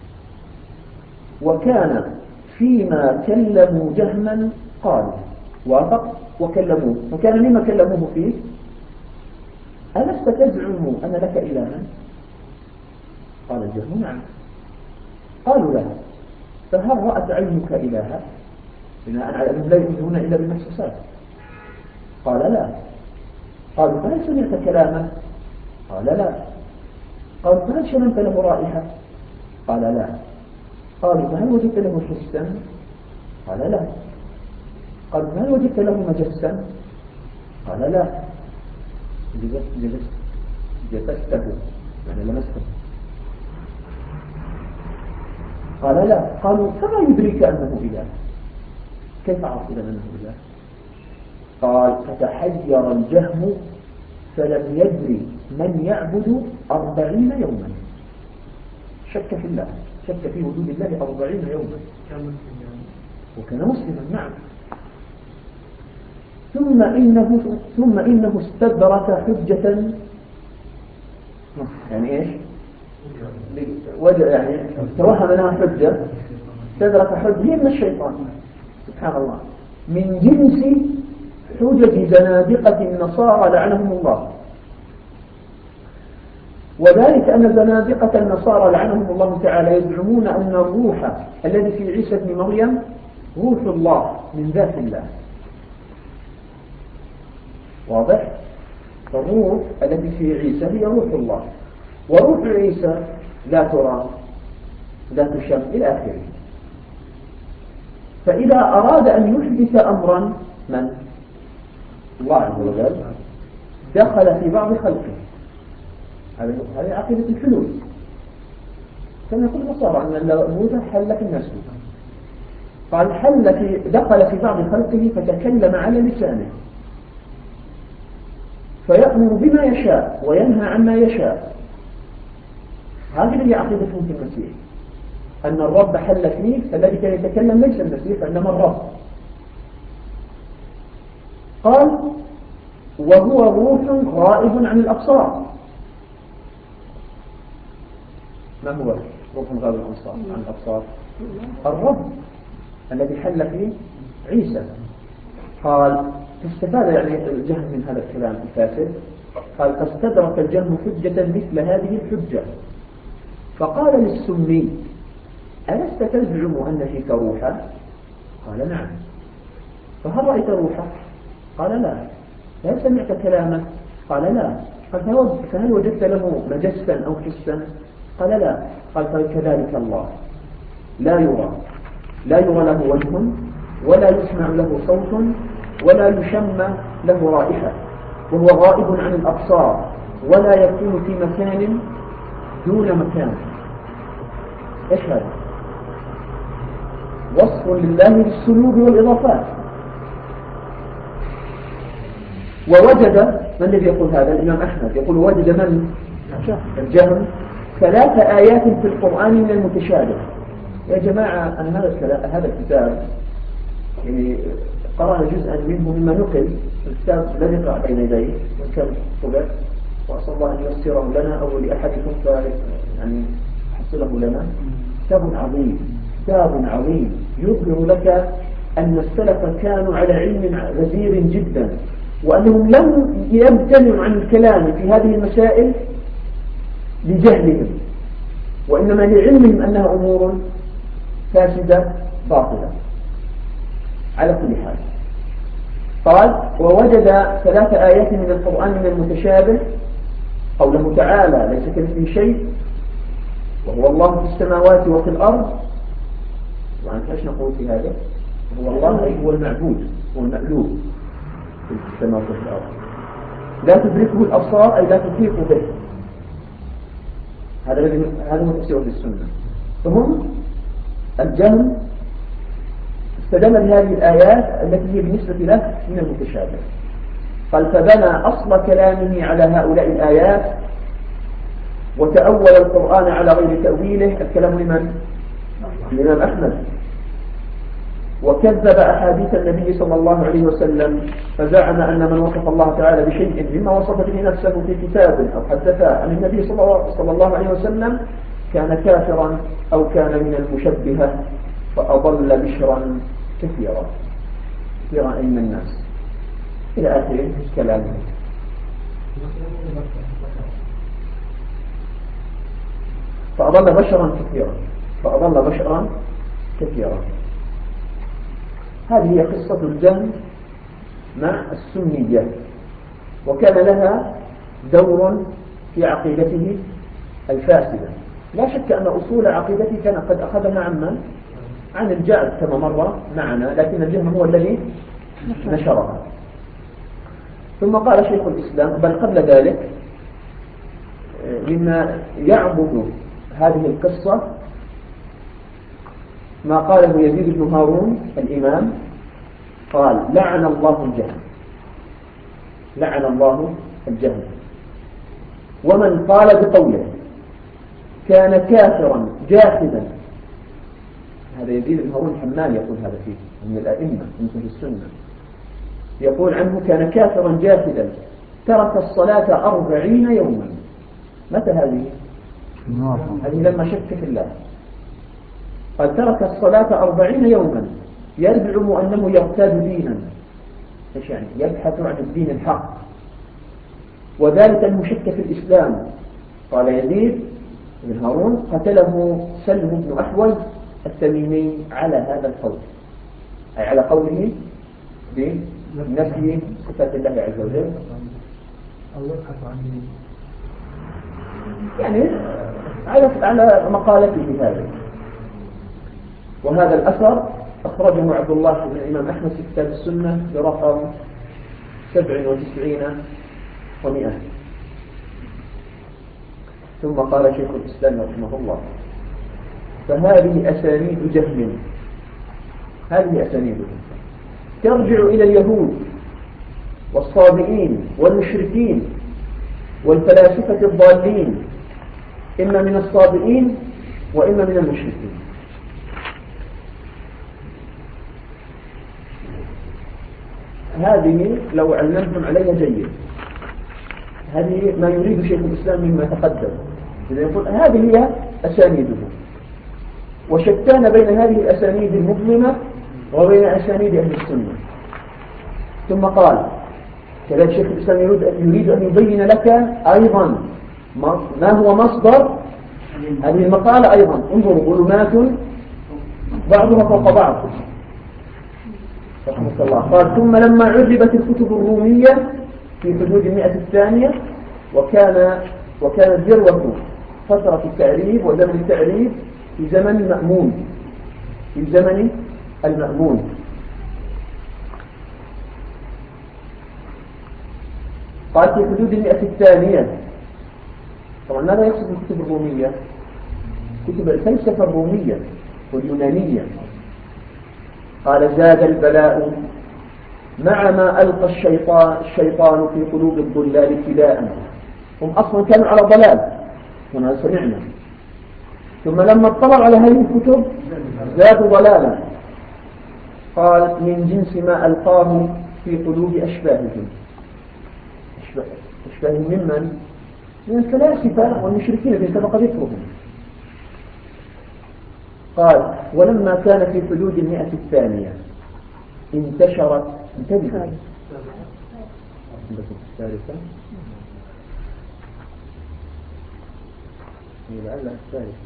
وكان فيما كلموا جهما قالوا وافق وكلموه، فكان مما كلموه فيه ألست تزعم أن لك إلها؟ قال الجهم نعم. قالوا له فهل رأت عينك إلها؟ بناء على أنهم لا يؤمنون إلا بالمحسوسات. قال لا. قالوا فهل سمعت كلامه؟ قال لا. قالوا فهل شممت له رائحة؟ قال لا. قالوا فهل وجدت له حسا؟ قال لا. قالوا فهل وجدت له مجسا؟ قال لا. جلسته يعني لمسته. قال لا. قالوا فما يدريك أنه إله؟ كيف عرفت أنه إله؟ قال فتحير الجهم فلم يدري من يعبد 40 يوما. شك في الله، شك في وجود الله 40 يوما، وكان مسلما. نعم. ثم إنه استدرك حجة، يعني إيش؟ يعني توهم أنها حجة، استدرك حجة هي من الشيطان سبحان الله، من جنس حجج زنادقة النصارى لعنهم الله. وذلك أن زنادقة النصارى لعنهم الله تعالى يزعمون أن الروح الذي في عيسى بن مريم روح الله من ذات الله. واضح؟ الروح التي في عيسى هي روح الله، وروح عيسى لا ترى لا تشم إلى آخره. فإذا أراد أن يحدث أمرا من الله عز وجل دخل في بعض خلقه. هذه عقيدة الحلول. كما يقول النصارى أن الموت حل في الناس، قال دخل في بعض خلقه فتكلم على لسانه، فيأمر بما يشاء وينهى عما يشاء. هذه هي عقيدتهم في المسيح، أن الرب حل فيه، فالذي كان يتكلم ليس المسيح إنما الرب. قال وهو روح غائب عن الأبصار. ما هو روح غائب عن الأبصار؟ الرب الذي حل فيه عيسى. قال فاستفاد يعني الجهم من هذا الكلام الفاسد. قال فاستدرك الجهم حجة مثل هذه الحجة، فقال للسني ألست تزعم أن فيك روحا؟ قال نعم. فهل رأيت روحا؟ قال لا. هل سمعت كلامه؟ قال لا. قال فهل وجدت له مجسا أو حسا؟ قال لا. قال فكذلك الله لا يرى له وجه، ولا يسمع له صوت، ولا يشم له رائحة، وهو غائب عن الأبصار، ولا يكون في مكان دون مكان. إيش هذا؟ وصف لله بالسلوب والإضافات. ووجد من الذي يقول هذا؟ الإمام أحمد يقول وجد من؟ الجهم 3 آيات في القرآن من المتشابه. يا جماعة أنا هذا الكتاب يعني قرأنا جزءا منه مما نقل. الكتاب لن يقرأ بين يديه وإن كان طبع، وأسأل الله أن ييسره لنا أو لأحدكم يعني يحصله لنا. كتاب عظيم يظهر لك أن السلف كانوا على علم غزير جدا، وأنهم لم يمتنعوا عن الكلام في هذه المسائل لجهلهم، وإنما لعلمهم أنها أمور فاسدة باطلة. على كل حال قال ووجد 3 آيات من القرآن من المتشابه. قوله تعالى ليس كمثله شيء وهو الله في السماوات وفي الأرض. وعن ايش نقول في هذا؟ هو الله هو المعبود، هو المألوه في السماوات وفي الأرض. لا تدركه الأبصار أي لا تحيط به. هذا هو تفسير في السنة. فهم الجهم استدل بهذه الآيات التي هي بالنسبة له من المتشابه. قال فبنى أصل كلامه على هؤلاء الآيات، وتأول القرآن على غير تأويله. الكلام لمن؟ الإمام أحمد. وكذب أحاديث النبي صلى الله عليه وسلم، فزعم أن من وصف الله تعالى بشيء مما وصف به نفسه في كتاب أو حدثه عن النبي صلى الله عليه وسلم كان كافرا أو كان من المشبهة، فأضل بشرا كثيرا أي من الناس إلى آخر كلامه. فأضل بشرا كثيرا. هذه هي قصة الجهم مع السنية، وكان لها دور في عقيدته الفاسدة. لا شك أن أصول عقيدته كان قد أخذها عن الجعد كما مر معنا، لكن الجهم هو الذي نشرها. ثم قال شيخ الإسلام بل قبل ذلك مما يعبد هذه القصة ما قاله يزيد بن هارون الإمام، قال لعن الله الجهم، لعن الله الجهم، ومن قال بقوله كان كافرا جاحدا. هذا يزيد بن هارون الحمال يقول هذا فيه من الأئمة من السنة، يقول عنه كان كافرا جاحدا ترك الصلاة 40 يوما. متى هذه؟ هذه لما شك في الله، قال ترك الصلاة 40 يوما يزعم أنه يرتاد دينا. ايش يعني؟ يبحث عن الدين الحق، وذلك أنه شك في الإسلام. قال يزيد بن هارون قتله سلم بن أحول التميمي على هذا القول، أي على قوله بنفي صفات الله عز وجل، أو يبحث عن يعني على مقالته هذه. وهذا الأثر أخرجه عبد الله بن الإمام أحمد في كتاب السنة برقم 97 و100. ثم قال شيخ الإسلام رحمه الله فهذه أسانيد جهل، هذه أسانيد ترجع إلى اليهود والصابئين والمشركين والفلاسفة الضالين، إما من الصابئين وإما من المشركين. هذه لو علمتم عليها جيد، هذه ما يريد شيخ الإسلام مما تقدم، إذا يقول هذه هي أسانيده، وشتان بين هذه الأسانيد المظلمة وبين أسانيد أهل السنة. ثم قال كذلك شيخ الإسلام يريد أن يبين لك أيضا ما هو مصدر هذه المقالة. أيضا انظروا ظلمات بعضها فوق بعض رحمه الله. قال ثم لما عذبت الكتب الرومية في حدود 100 الثانية، وكانت ذروة فترة التعريب وزمن التعريب في زمن المأمون، في زمن المأمون. قال في حدود 100 الثانية. طبعا ماذا يقصد الكتب الرومية؟ كتب الفلسفة الرومية واليونانية. قال زاد البلاء مع ما ألقى الشيطان في قلوب الضلال ابتداء. هم أصلا كانوا على ضلال هنا سمعنا، ثم لما اطلعوا على هذه الكتب زادوا ضلالا. قال من جنس ما ألقاه في قلوب أشباههم. أشباههم ممن؟ من الفلاسفة والمشركين الذين سبق ذكرهم. قال ولما كان في حدود 100 الثانية انتشرت الثالثة لعلها الثالثة.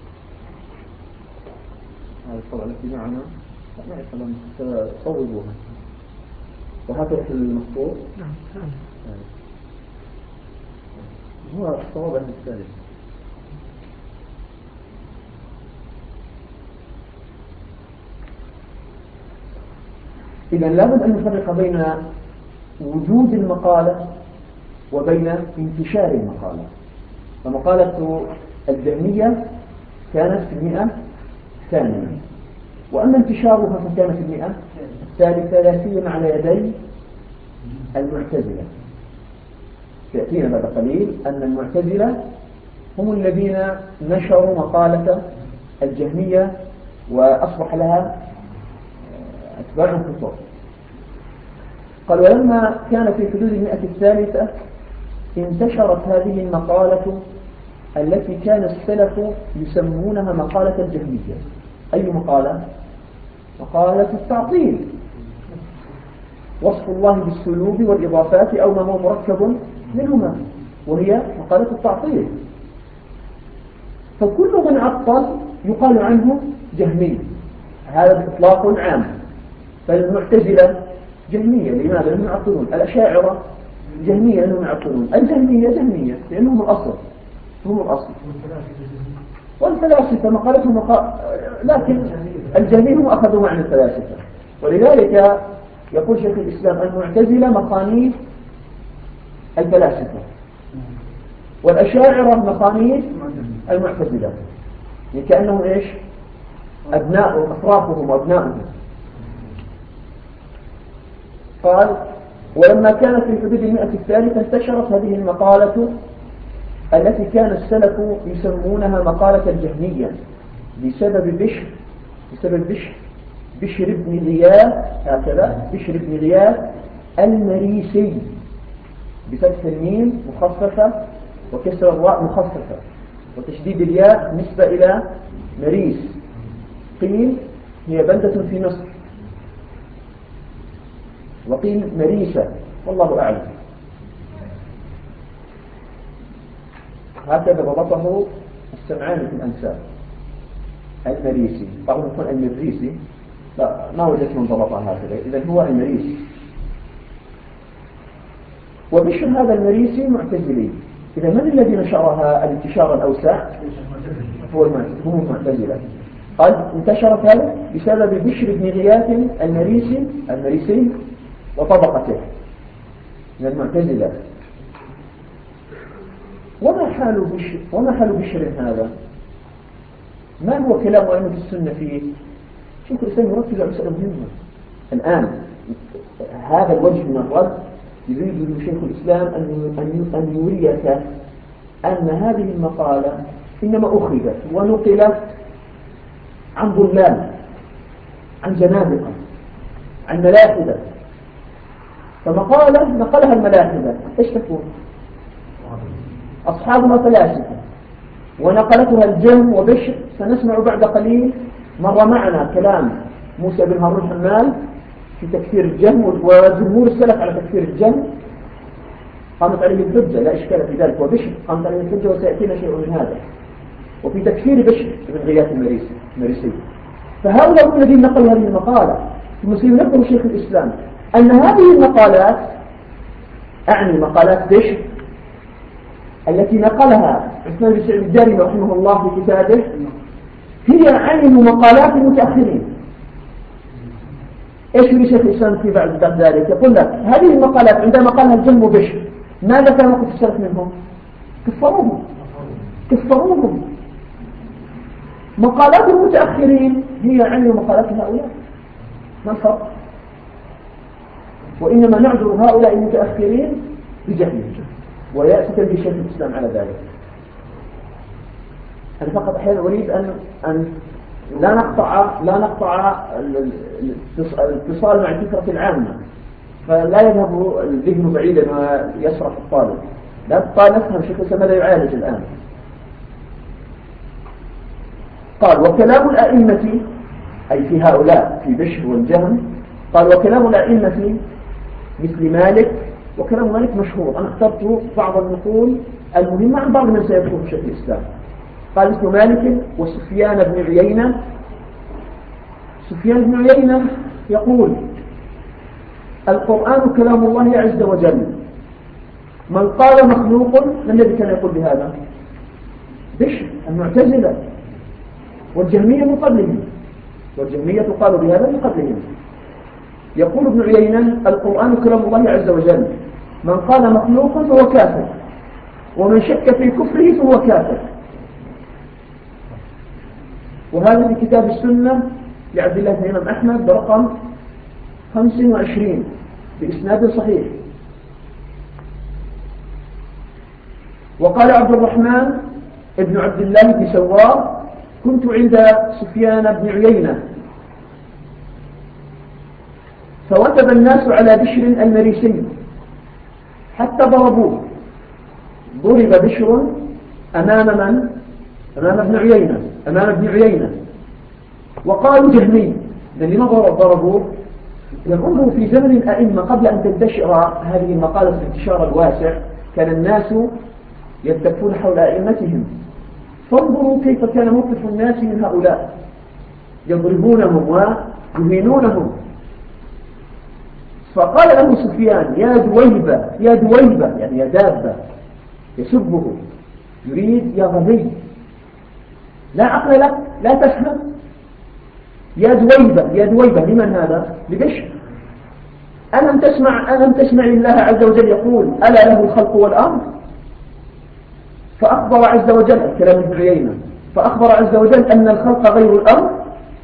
هذا الطبع التي معنا لا يعرف صوبوها، وهكذا في المخطوط هو الصواب عند الثالث. إذا لابد أن نفرق بين وجود المقالة وبين انتشار المقالة. فمقالة الجهمية كانت في 100 ثانية، وأما انتشارها فكانت في 100 الثالثة، لا سيما على يدي المعتزلة. يأتينا بعد قليل أن المعتزلة هم الذين نشروا مقالة الجهمية وأصبح لها أتباع كثر. قال ولما كان في حدود 100 الثالثة انتشرت هذه المقالة التي كان السلف يسمونها مقالة الجهمية. أي مقالة؟ مقالة التعطيل، وصف الله بالسلوب والإضافات أو ما هو مركب منهما، وهي مقالة التعطيل. فكل من عطل يقال عنه جهمي، هذا إطلاق عام. فالمعتزلة جهمية، لماذا؟ لأنهم يعطلون. الأشاعرة جهمية لأنهم يعطلون. الجهمية جهمية لأنهم الأصل، هم الأصل. والفلاسفة مقالتهم لكن الجهمية أخذوا معنى الفلاسفة. ولذلك يقول شيخ الإسلام المعتزلة مخانيث الفلاسفة، والأشاعرة مخانيث المعتزلة، يعني كأنهم إيش؟ أبناء أطرافهم وأبنائهم. قال ولما كانت في حدود 100 الثالثة انتشرت هذه المقالة التي كان السلف يسمونها مقالة الجهمية بسبب بشر بن غياث، هكذا بشر بن غياث المريسي، بفتح الميم مخففة وكسر الراء مخففة وتشديد الياء نسبة إلى مريس، قيل هي بلدة في مصر وقيل مريسة، والله أعلم. هكذا ضبطه السمعاني في الأنساب، المريسي، بعضهم يقول المريسي، لا ما وجدت من ضبطها هكذا، إذن هو المريسي. وبشر هذا المريسي معتزلي. إذا من الذي نشرها الانتشار الأوسع؟ هو المعتزلة. قال انتشرت هذا بسبب بشر بن غياث المريسي وطبقته من المعتزلة. وما حال بشر هذا؟ ما هو كلام أئمة السنة فيه؟ شيخ الإسلام يركز على مسألة مهمة الآن. هذا الوجه من الرد يريد شيخ الإسلام أن يريك أن هذه المقالة إنما أخذت ونقلت عن ضلال، عن زنادقة، عن ملاحدة. فمقالة نقلها الملاحدة ايش تكون؟ أصحابنا فلاسفة، ونقلتها الجهم وبشر. سنسمع بعد قليل مر معنا كلام موسى بن هارون حمال في تكفير الجهم، وجمهور السلف على تكفير الجهم قامت عليه الحجة، لا إشكال في ذلك، وبشر قامت عليه الحجة وسيأتينا شيء من هذا. وفي تكفير بشر بن غياث المريسي. فهؤلاء هم الذين نقلوا هذه المقالة. المسلمين يذكر شيخ الإسلام أن هذه المقالات، أعني مقالات بشر التي نقلها عثمان بن سعيد الدارمي رحمه الله في كتابه، هي عين مقالات المتأخرين. ايش يقول شيخ الإسلام في بعد ذلك؟ يقول لك هذه المقالات عندما قالها الجهم وبشر ماذا كان موقف السلف منهم؟ كفروهم. مقالات المتأخرين هي عين مقالات هؤلاء، ما الفرق؟ وإنما نعذر هؤلاء المتأخرين بجهلهم، ويأتي تنبيه شيخ الإسلام على ذلك. أنا فقط أحيانا أريد أن لا نقطع الاتصال مع الفكرة العامة، فلا يذهب الذهن بعيدا ويسرح الطالب. لا نفهم شيخ الإسلام ماذا يعالج الآن. قال وكلام الأئمة، أي في هؤلاء في بشر والجهم، قال وكلام الأئمة مثل مالك، وكلام مالك مشهور، أنا اخترت بعض النقول المهمة عن بعض من سيذكره شيخ الإسلام. قال مثل مالك وسفيان بن عيينة. سفيان بن عيينة يقول القرآن كلام الله عز وجل، من قال مخلوق، من الذي كان يقول بهذا؟ بشر المعتزلة والجهمية من قبلهم، والجهمية قالوا بهذا من قبلهم. يقول ابن عيينة القرآن كلام الله عز وجل، من قال مخلوق فهو كافر، ومن شك في كفره فهو كافر. وهذا في كتاب السنة لعبد الله بن إمام أحمد برقم 25 بإسناد صحيح. وقال عبد الرحمن ابن عبد الله بن سوار كنت عند سفيان بن عيينة فوثب الناس على بشر المريسي حتى ضربوه. ضرب بشر أمام من؟ أمام ابن عيينة وقالوا جهمي. لماذا ضربوه؟ لأنه في زمن الأئمة قبل أن تنتشر هذه المقالة الانتشار الواسع كان الناس يتكفون حول أئمتهم. فانظروا كيف كان موقف الناس من هؤلاء، يضربونهم ويهينونهم. فقال له سفيان يا دويبة يعني يا دابة، يسبه، يريد يا غبي، لا عقل لك، لا تفهم. يا دويبة لمن هذا؟ لبشر. ألم تسمع الله عز وجل يقول ألا له الخلق والأمر؟ فأخبر عز وجل، كلام ابن عيينة، فأخبر عز وجل أن الخلق غير الأمر،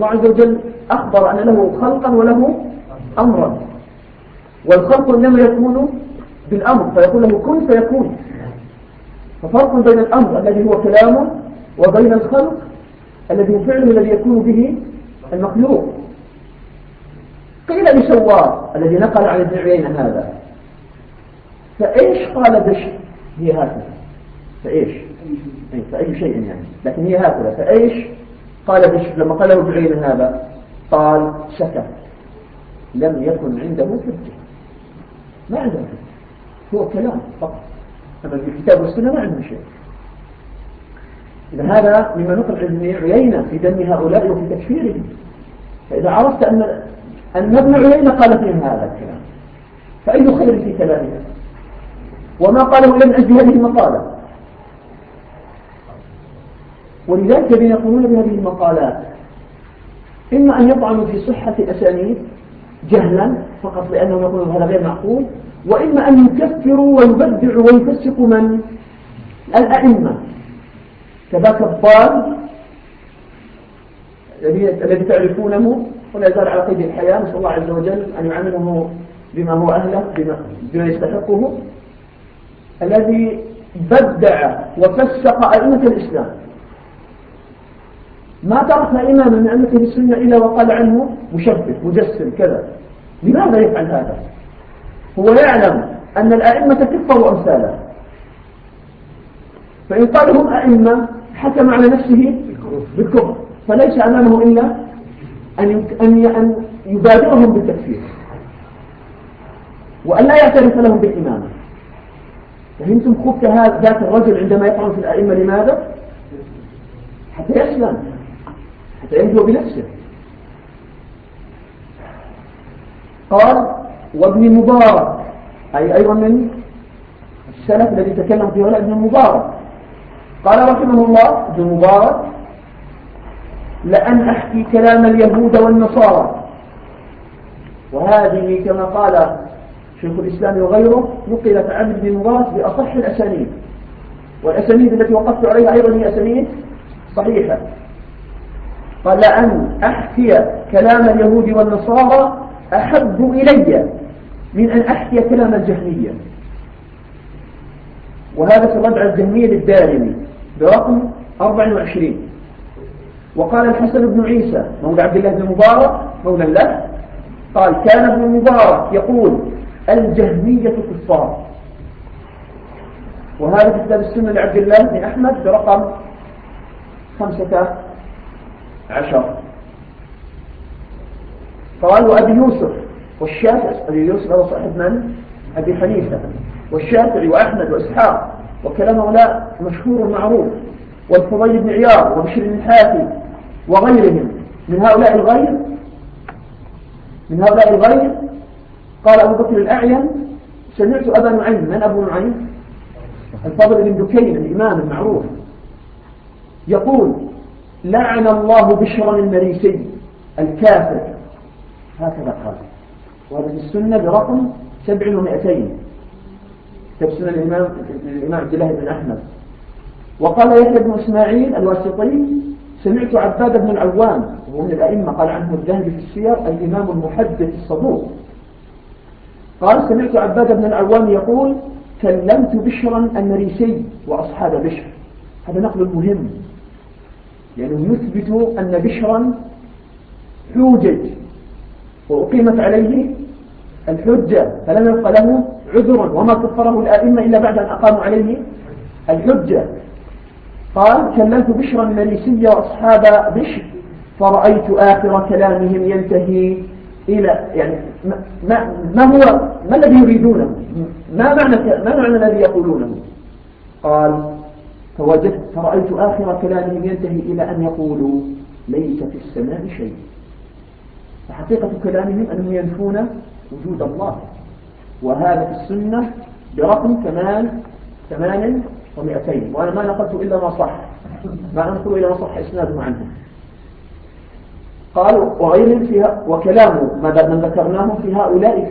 الله عز وجل أخبر أن له خلقا وله أمرا، والخلق إنما يكون بالأمر، فيقول له كن فيكون. ففرق بين الأمر الذي هو كلامه وبين الخلق الذي هو فعله الذي يكون به المخلوق. قيل لسوار الذي نقل عن ابن عيينة هذا: فإيش قال بشر؟ هي هكذا. فإيش؟ فأي شيء يعني، لكن هي هكذا. فإيش قال بشر لما قال له ابن عيينة هذا؟ قال: سكت، لم يكن عنده حجة، ما عنده حجة، هو كلام فقط، أما الكتاب والسنة ما عنده شيء. إذا هذا مما نقل عن ابن عيينة في ذم هؤلاء وفي تكفيرهم. فإذا عرفت أن ابن عيينة قال فيهم هذا الكلام، فأي خير في كلامه؟ وما قاله إلا من أجل هذه المقالة. ولذلك الذين يقولون بهذه المقالات إما أن يطعنوا في صحة الأسانيد جهلا فقط لأنهم يقولون هذا غير معقول، وإما أن يكفروا ويبدعوا ويفسقوا من الأئمة كذاك الضال الذي تعرفونه ولا يزال على قيد الحياة، نسأل الله عز وجل أن يعامله بما هو أهله بما يستحقه، الذي بدع وفسق أئمة الإسلام. ما ترك إماما من أئمة السنة إلا وقال عنه مشبه مجسم كذا. لماذا يفعل هذا؟ هو يعلم أن الأئمة كفر وأمثاله، فإن قال هم أئمة حكم على نفسه بالكفر، فليس أمامه إلا أن يبادرهم بالتكفير وأن لا يعترف لهم بالإمامة. فهمتم خبث ذات الرجل عندما يطعن في الأئمة؟ لماذا؟ حتى يسلم، حتى ينجو بنفسه. قال: وابن مبارك، أي أيضا من السلف الذي تكلم فيه هؤلاء، ابن مبارك قال رحمه الله: ابن مبارك: لأن أحكي كلام اليهود والنصارى. وهذه كما قال شيخ الإسلام وغيره نقلت عن ابن مبارك بأصح الأسانيد، والأسانيد التي وقفت عليها أيضا هي أسانيد صحيحة. قال: لأن أحكي كلام اليهود والنصارى أحب إلي من أن أحكي كلام الجهمية. وهذا في الرد على الجهمية للدارمي برقم 24. وقال الحسن بن عيسى مولى عبد الله بن مبارك مولى له قال: كان ابن مبارك يقول: الجهمية كفار. وهذا في كتاب السنة لعبد الله بن أحمد برقم 15. قال: وأبي يوسف والشافعي، أبي يوسف هو صاحب من؟ أبي حنيفة، والشافعي وأحمد وإسحاق، وكلام هؤلاء مشهور معروف، والفضيل بن عياض وبشر بن الحافي وغيرهم من هؤلاء الغير. قال أبو بكر الأعين: سمعت أبا نعيم. من أبو نعيم؟ الفضل بن دكين الإمام المعروف، يقول: لعن الله بشرا المريسي الكافر. هكذا قال. وهذا في السنة برقم 700، كتاب سنة الإمام عبد الله بن أحمد. وقال يحيى بن إسماعيل الواسطي: سمعت عباد بن العوام وهو من الأئمة، قال عنه الذهبي في السير الإمام المحدث الصدوق، قال: سمعت عباد بن العوام يقول: كلمت بشرا المريسي وأصحاب بشر. هذا نقل مهم، يعني يثبت أن بشرا حوجج وأقيمت عليه الحجة فلم يبق له عذر، وما كفره الآئمة إلا بعد أن أقاموا عليه الحجة. قال: كلمت بشرا المريسي وأصحاب بشر فرأيت آخر كلامهم ينتهي إلى، يعني ما الذي يريدونه؟ ما معنى الذي يقولونه؟ قال: فرأيت آخر كلامهم ينتهي إلى أن يقولوا: ليس في السماء شيء. فحقيقة كلامهم أنهم ينفون وجود الله. وهذا في السنة برقم 800. وأنا ما نقلت إلا ما صح، ما أنقل إلا ما صح إسناده عنهم. قال: وغيرهم فيها، وكلام من ذكرناه في هؤلاء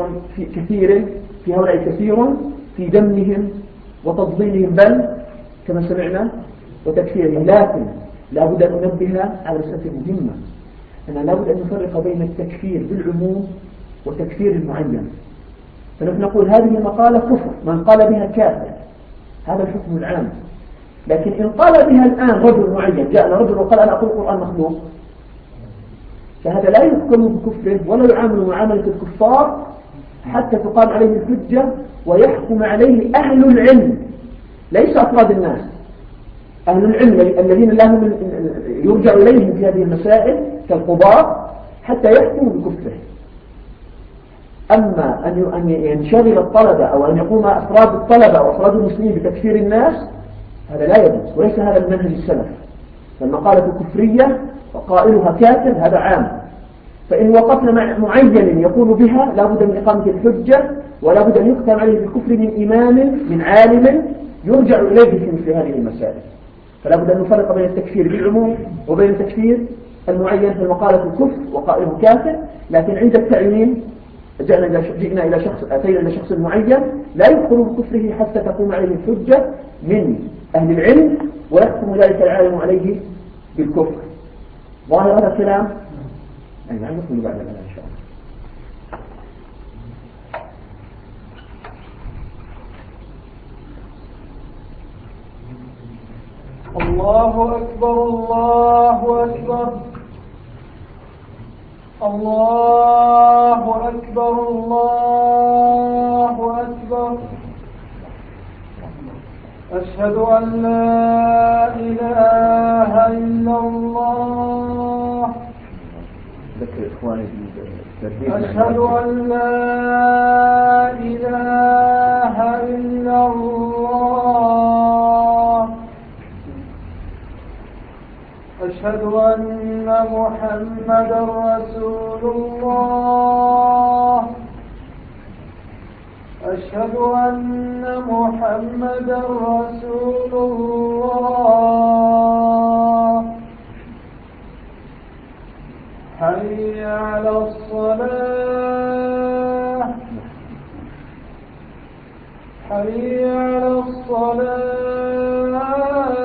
كثير في دمهم وتضليلهم، بل كما سمعنا وتكفيرهم. لكن لا بد أن ننبه على مسألة مهمة، أن لابد أن نفرق بين التكفير بالعموم وتكفير المعين. فنحن نقول هذه المقالة كفر، من قال بها كافر، هذا الحكم العام. لكن إن قال بها الآن رجل معين، جاءنا رجل وقال أنا أقول القرآن مخلوق، فهذا لا يحكم بكفره ولا يعامل معاملة الكفار حتى تقام عليه الحجة ويحكم عليه أهل العلم، ليس أفراد الناس. أهل العلم الذين لهم يرجع إليهم في هذه المسائل كالقضاة حتى يحكموا بكفره. أما أن ينشغل الطلبة أو أن يقوم أفراد الطلبة أو أفراد المسلمين بتكفير الناس، هذا لا يجوز، وليس هذا المنهج السلف. فالمقالة كفرية وقائلها كافر هذا عام. فإن وقفنا مع معين يقول بها لا بد من إقامة الحجة ولا بد أن يحكم عليه بالكفر من إمام من عالم يرجع إليه في مثل هذه المسائل. فلا بد أن نفرق بين التكفير بالعموم وبين التكفير المعين في المقالة الكفر وقائله كافر. لكن عند التعيين جئنا إلى شخص، أتينا إلى شخص معين لا يدخل بكفره حتى تقوم عليه الحجة من أهل العلم ويحكم ذلك العالم عليه بالكفر. ظاهر هذا الكلام؟ يعني نكمل بعد الآن إن شاء الله. الله أكبر الله أكبر الله أكبر الله أكبر. أشهد أن لا إله إلا الله. أشهد أن لا إله إلا الله. أشهد أن محمدا رسول الله. أشهد أن محمدا رسول الله. حي على الصلاة. حي على الصلاة.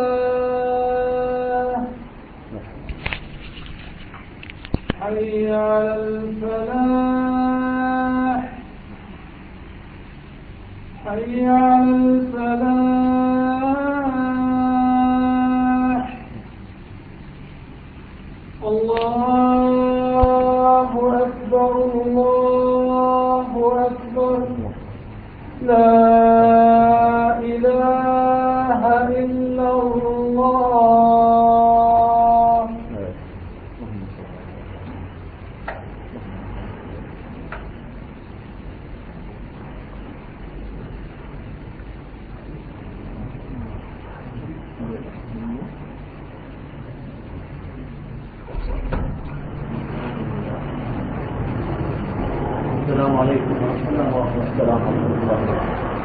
حي على الفلاح. حي على الفلاح. الله أكبر الله أكبر. لا إله إلا الله. السلام عليكم ورحمة الله وبركاته.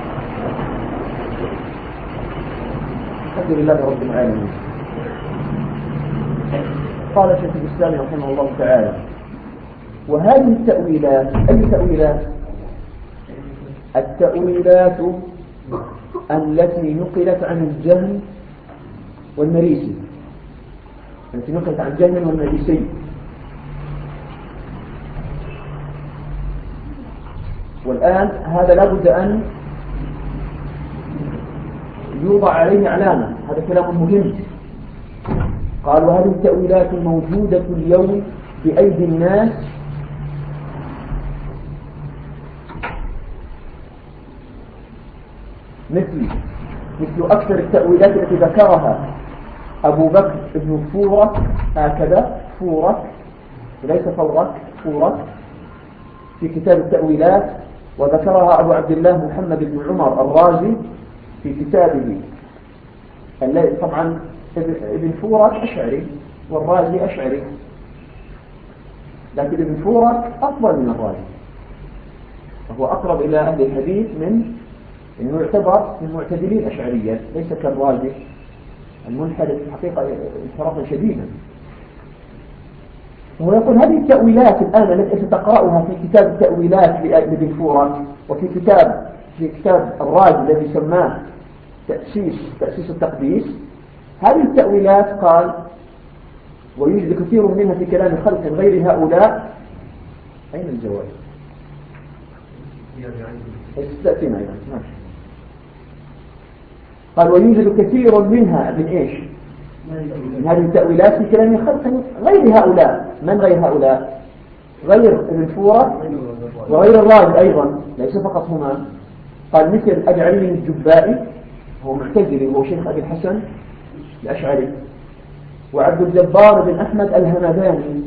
الحمد لله رب العالمين. قال شيخ الإسلام رحمه الله تعالى: وهذه التأويلات، أي تأويلات؟ التأويلات التي نقلت عن الجهم والمريسي، التي نقلت عن الجهم والمريسي. والآن هذا لابد أن يوضع عليه علامة، هذا كلام مهم. قال: وهذه التأويلات الموجودة اليوم بأيدي الناس مثل أكثر التأويلات التي ذكرها أبو بكر بن فورك، هكذا فورك وليس فورك، فورك في كتاب التأويلات، وذكرها أبو عبد الله محمد بن عمر الرازي في كتابه. طبعا ابن فورك أشعري والرازي أشعري، لكن ابن فورك أفضل من الرازي، وهو أقرب إلى أهل الحديث من أنه يعتبر من معتدلين أشعريا، ليس كالرازي المنحرف حقيقة انحرافا شديدا. وهو يقول هذه التأويلات الآن التي ستقرأها في كتاب التأويلات لابن فورك وفي كتاب الرازي الذي سماه تأسيس التقديس، هذه التأويلات قال ويوجد كثير منها في كلام خلق غير هؤلاء. أين الجواب؟ استأتينا أيضا. قال ويوجد كثير منها من إيش؟ من هذه التأويلات في كلام خلق غير هؤلاء. من غير هؤلاء؟ غير ابن فورة وغير الرازي أيضا، ليس فقط هما. قال مثل أبي علي الجبائي، هو معتزلي وهو شيخ أبي الحسن الأشعري، وعبد الجبار بن أحمد الهمداني،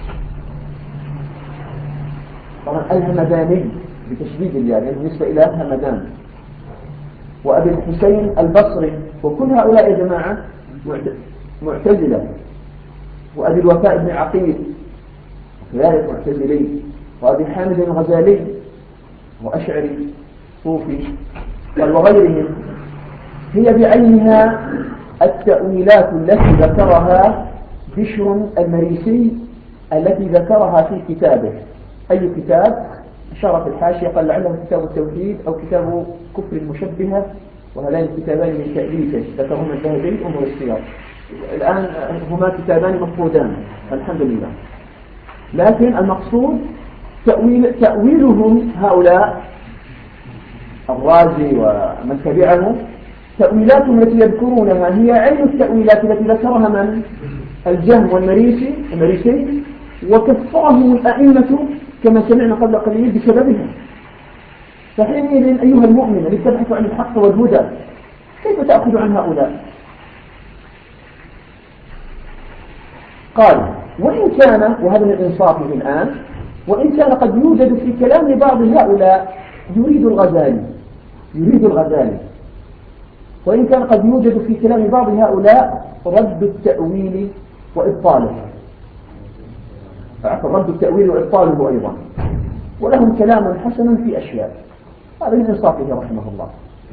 طبعا الهمداني بتشديد الياء يعني بالنسبة إلى همدان، وأبي الحسين البصري، وكل هؤلاء يا جماعة معتزلة، وأبي الوفاء بن عقيل كذلك معتزلي، وأبي حامد الغزالي وأشعري صوفي، وغيرهم. هي بعينها التأويلات التي ذكرها بشر المريسي التي ذكرها في كتابه. أي كتاب؟ أشار في الحاشية قال لعله كتاب التوحيد أو كتاب كفر المشبهة، وهذان الكتابان من تأليفه ذكرهما الذهبي وهو السياق. الآن هما كتابان مفقودان الحمد لله، لكن المقصود تأويلهم هؤلاء الرازي ومن تبعه، تأويلاتهم التي يذكرونها هي عين التأويلات التي ذكرها من؟ الجهم والمريسي، وكفرهم الأئمة كما سمعنا قبل قليل بسببها. فحينئذ أيها المؤمن الذي تبحث عن الحق والهدى كيف تأخذ عن هؤلاء؟ قال وإن كان، وهذا من إنصافه الآن، وإن كان قد يوجد في كلام بعض هؤلاء يريد الغزالي، وإن كان قد يوجد في كلام بعض هؤلاء رد التأويل وإبطاله، رد التأويل وإبطاله أيضا، ولهم كلام حسن في أشياء. هذا من إنصافه رحمه الله.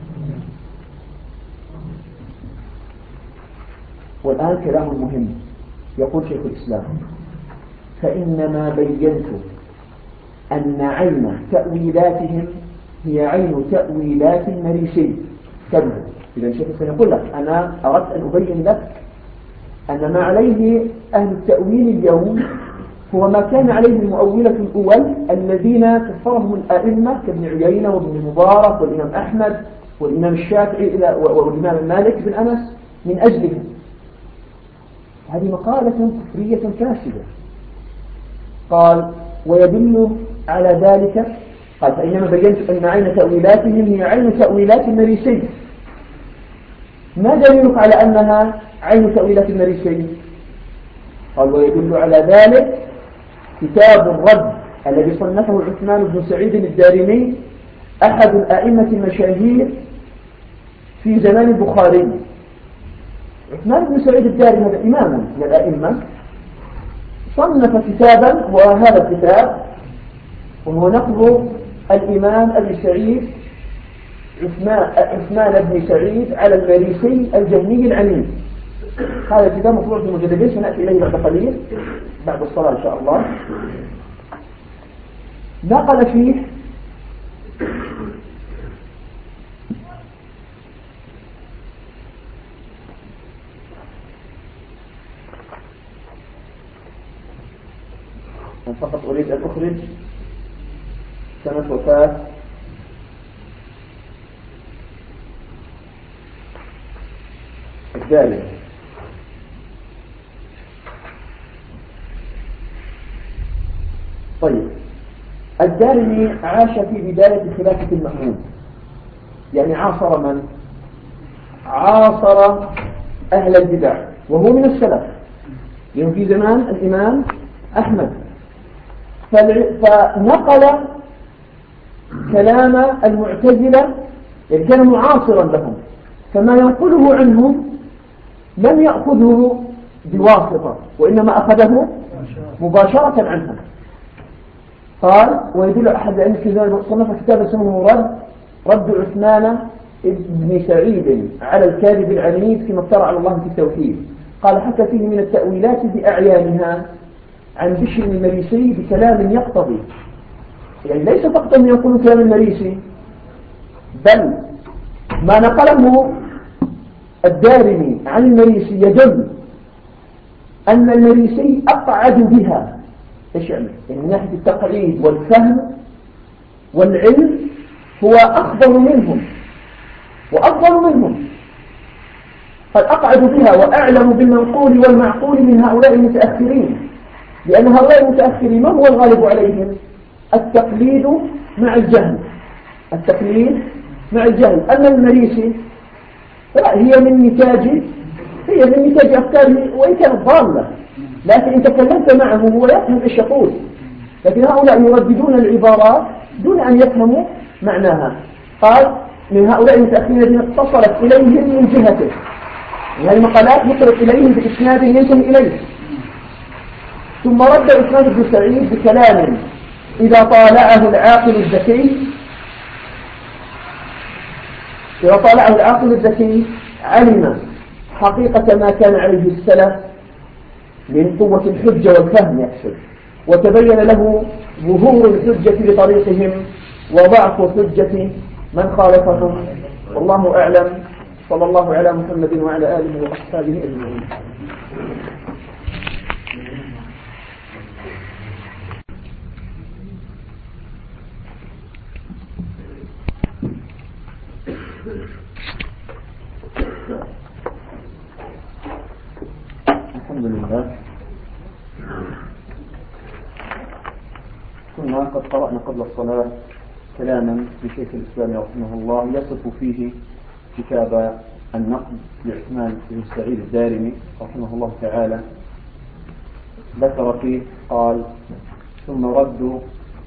والآن كلام مهم، يقول شيخ الإسلام فإنما بينت أن عين تأويلاتهم هي عين تأويلات المريسي. كذب. إذا شيخ الإسلام يقول لك أنا أردت أن أبين لك أن ما عليه أهل التأويل اليوم هو ما كان عليه المؤولة الأول الذين كفرهم الأئمة كابن عيينة وابن المبارك والإمام أحمد والإمام الشافعي والإمام مالك بن أنس من أجلهم. هذه مقالة كفرية فاسدة. قال ويدل على ذلك، قال فإنما بينت أن عين تأويلاتهم هي عين تأويلات المريسي. ما دليلك على أنها عين تأويلات المريسي؟ قال ويدل على ذلك كتاب الرد الذي صنفه عثمان بن سعيد الدارمي أحد الأئمة المشاهير في زمان البخاري. عثمان بن سعيد الدارمي هذا إمام من الأئمة، صنف كتابا، وهذا الكتاب وهو نقل الإمام أبي سعيد عثمان بن سعيد على المريسي الجهمي العنيد. هذا الكتاب مطبوع في مجلدين سنأتي إليه بعد قليل بعد الصلاة إن شاء الله. نقل فيه فقط أريد أن أخرج سنة وفاة الدارمي. طيب الدارمي عاش في بداية خلافة المأمون، يعني عاصر من؟ عاصر أهل البدع، وهو من السلف، يعني في زمان الإمام أحمد، فنقل كلام المعتزلة، يعني كان معاصرا لهم، فما ينقله عنهم لم يأخذه بواسطة وإنما أخذه مباشرة عنهم. قال ويدل أحد أن كذا صنف كتاب اسمه رد عثمان بن سعيد على الكاذب العنيد فيما افترى على الله في التوحيد. قال حتى فيه من التأويلات بأعيانها عن بشر المريسي بكلام يقتضي، يعني ليس فقط أن يقول كلام المريسي، بل ما نقله الدارمي عن المريسي يدل أن المريسي أقعد بها. إيش يعني؟ من ناحية التقليد والفهم والعلم هو أخبر منهم وأفضل منهم، قد أقعد بها وأعلم بالمنقول والمعقول من هؤلاء المتأخرين، لأن هؤلاء المتأخرين ما هو الغالب عليهم؟ التقليد مع الجهل. التقليد مع الجهل. أما المريسي لا، هي من نتاج أفكاره وإن كانت ضالة، لكن إن تكلمت معه هو يفهم إيش يقول. لكن هؤلاء يرددون العبارات دون أن يفهموا معناها. قال من هؤلاء المتأخرين الذين اتصلت إليهم من جهته، هذه المقالات وصلت إليهم بإسناد ينتهي إليه. ثم رد عثمان بن سعيد بكلام إذا طالعه العاقل الذكي علم حقيقة ما كان عليه السلف من قوة الحجة والفهم يقصد، وتبين له ظهور الحجة لطريقهم وضعف حجة من خالفهم. والله أعلم. صلى الله على محمد وعلى آله وأصحابه أجمعين. الحمد لله. كنا قد قرأنا قبل الصلاة كلاما لشيخ الإسلام رحمه الله يصف فيه كتاب النقد لعثمان بن سعيد الدارمي رحمه الله تعالى. ذكر فيه قال ثم رد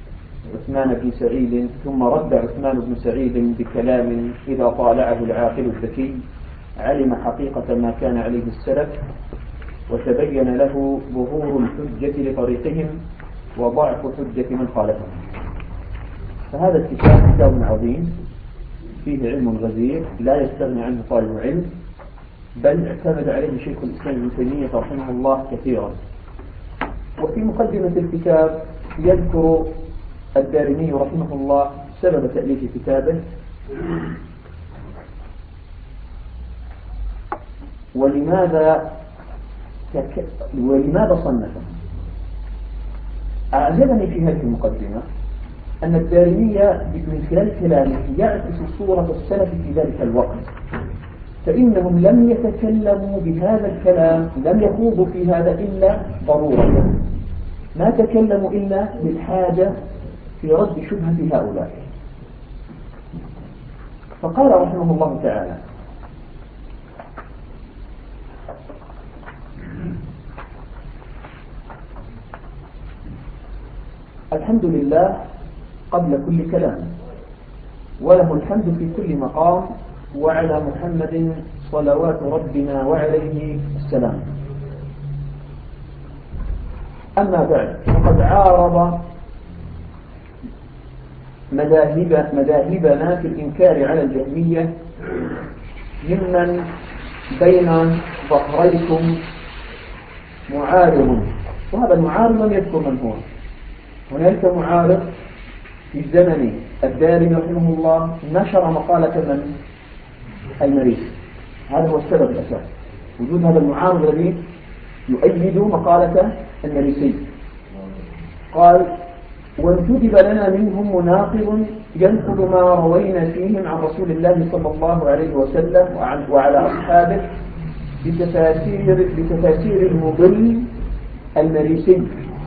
عثمان بن سعيد بكلام إذا طالعه العاقل الذكي علم حقيقة ما كان عليه السلف وتبين له ظهور الحجة لطريقهم وضعف حجة من خالفهم. فهذا الكتاب كتاب عظيم فيه علم غزير لا يستغني عنه طالب علم، بل اعتمد عليه شيخ الإسلام ابن تيمية رحمه الله كثيرا. وفي مقدمة الكتاب يذكر الدارمي رحمه الله سبب تأليف كتابه ولماذا صنفه. أعجبني في هذه المقدمة أن الدارمي من خلال كلامه يعكس صورة السلف في ذلك الوقت، فإنهم لم يتكلموا بهذا الكلام، لم يخوضوا في هذا إلا ضرورة، ما تكلموا إلا للحاجة في رد شبهة هؤلاء. فقال رحمه الله تعالى الحمد لله قبل كل كلام، وله الحمد في كل مقام، وعلى محمد صلوات ربنا وعليه السلام. أما بعد، فقد عارض مذاهبنا في الإنكار على الجهمية ممن بين ظهريكم معارض، وهذا المعارض لم يذكر من هو. هناك معارض في زمن الدارمي رحمه الله نشر مقالة من المريسي، هذا هو السبب الأساسي، وجود هذا المعارض الذي يؤيد مقالة المريسي. قال وانتدب لنا منهم مناقض ينقض ما روينا فيهم عن رسول الله صلى الله عليه وسلم وعلى أصحابه بتفاسير المضل المريسي.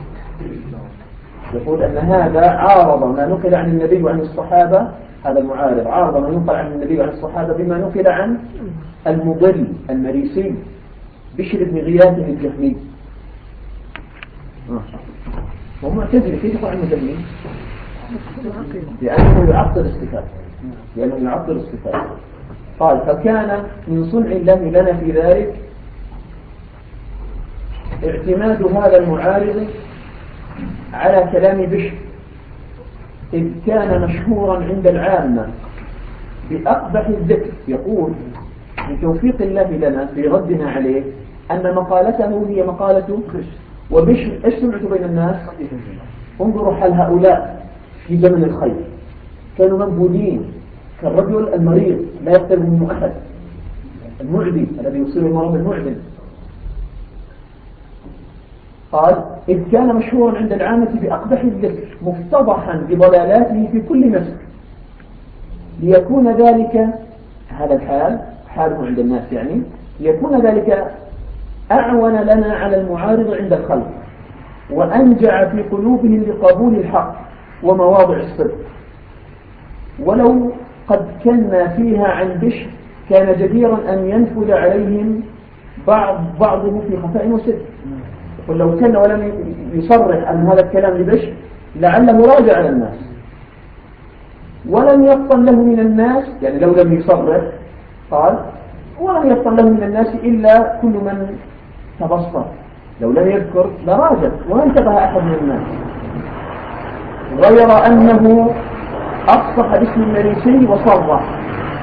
يقول أن هذا عارض ما نقل عن النبي وعن الصحابة، هذا المعارض عارض ما نقل عن النبي وعن الصحابة بما نقل عن المضل المريسي بشر بن غياث الجهمي. ومعتزلي كيف يقول عنه جهمي؟ لأنه يعطل الصفات. قال فكان من صنع الله لنا في ذلك اعتماد هذا المعارض على كلام بشر، إذ كان مشهورا عند العامة بأقبح الذكر. يقول من توفيق الله لنا في ردنا عليه أن مقالته هي مقالة وبشر. إيش سمعت بين الناس؟ انظروا حال هؤلاء في زمن الخير، كانوا منبوذين كالرجل المريض لا يقترب منه أحد، المعدي الذي يصير المرض المعدي. قال إذ كان مشهورا عند العامة بأقبح الذكر مفتضحا بضلالاته في كل مسك، ليكون ذلك هذا الحال حاله عند الناس يعني ليكون ذلك أعون لنا على المعارض عند الخلق، وأنجع في قلوبهم لقبول الحق ومواضع الصدق. ولو قد كنا فيها عن بشر كان جديرا أن ينفذ عليهم بعضه في خفاء وسر. ولو كان ولم يصرح أن هذا الكلام لبشر لعله راجع على الناس، ولم يفطن له من الناس يعني لو لم يصرح قال ولم يفطن له من الناس إلا كل من تبصر، لو لم يذكر لراجع وما انتبه أحد من الناس، غير أنه أفصح باسم المريسي وصرح.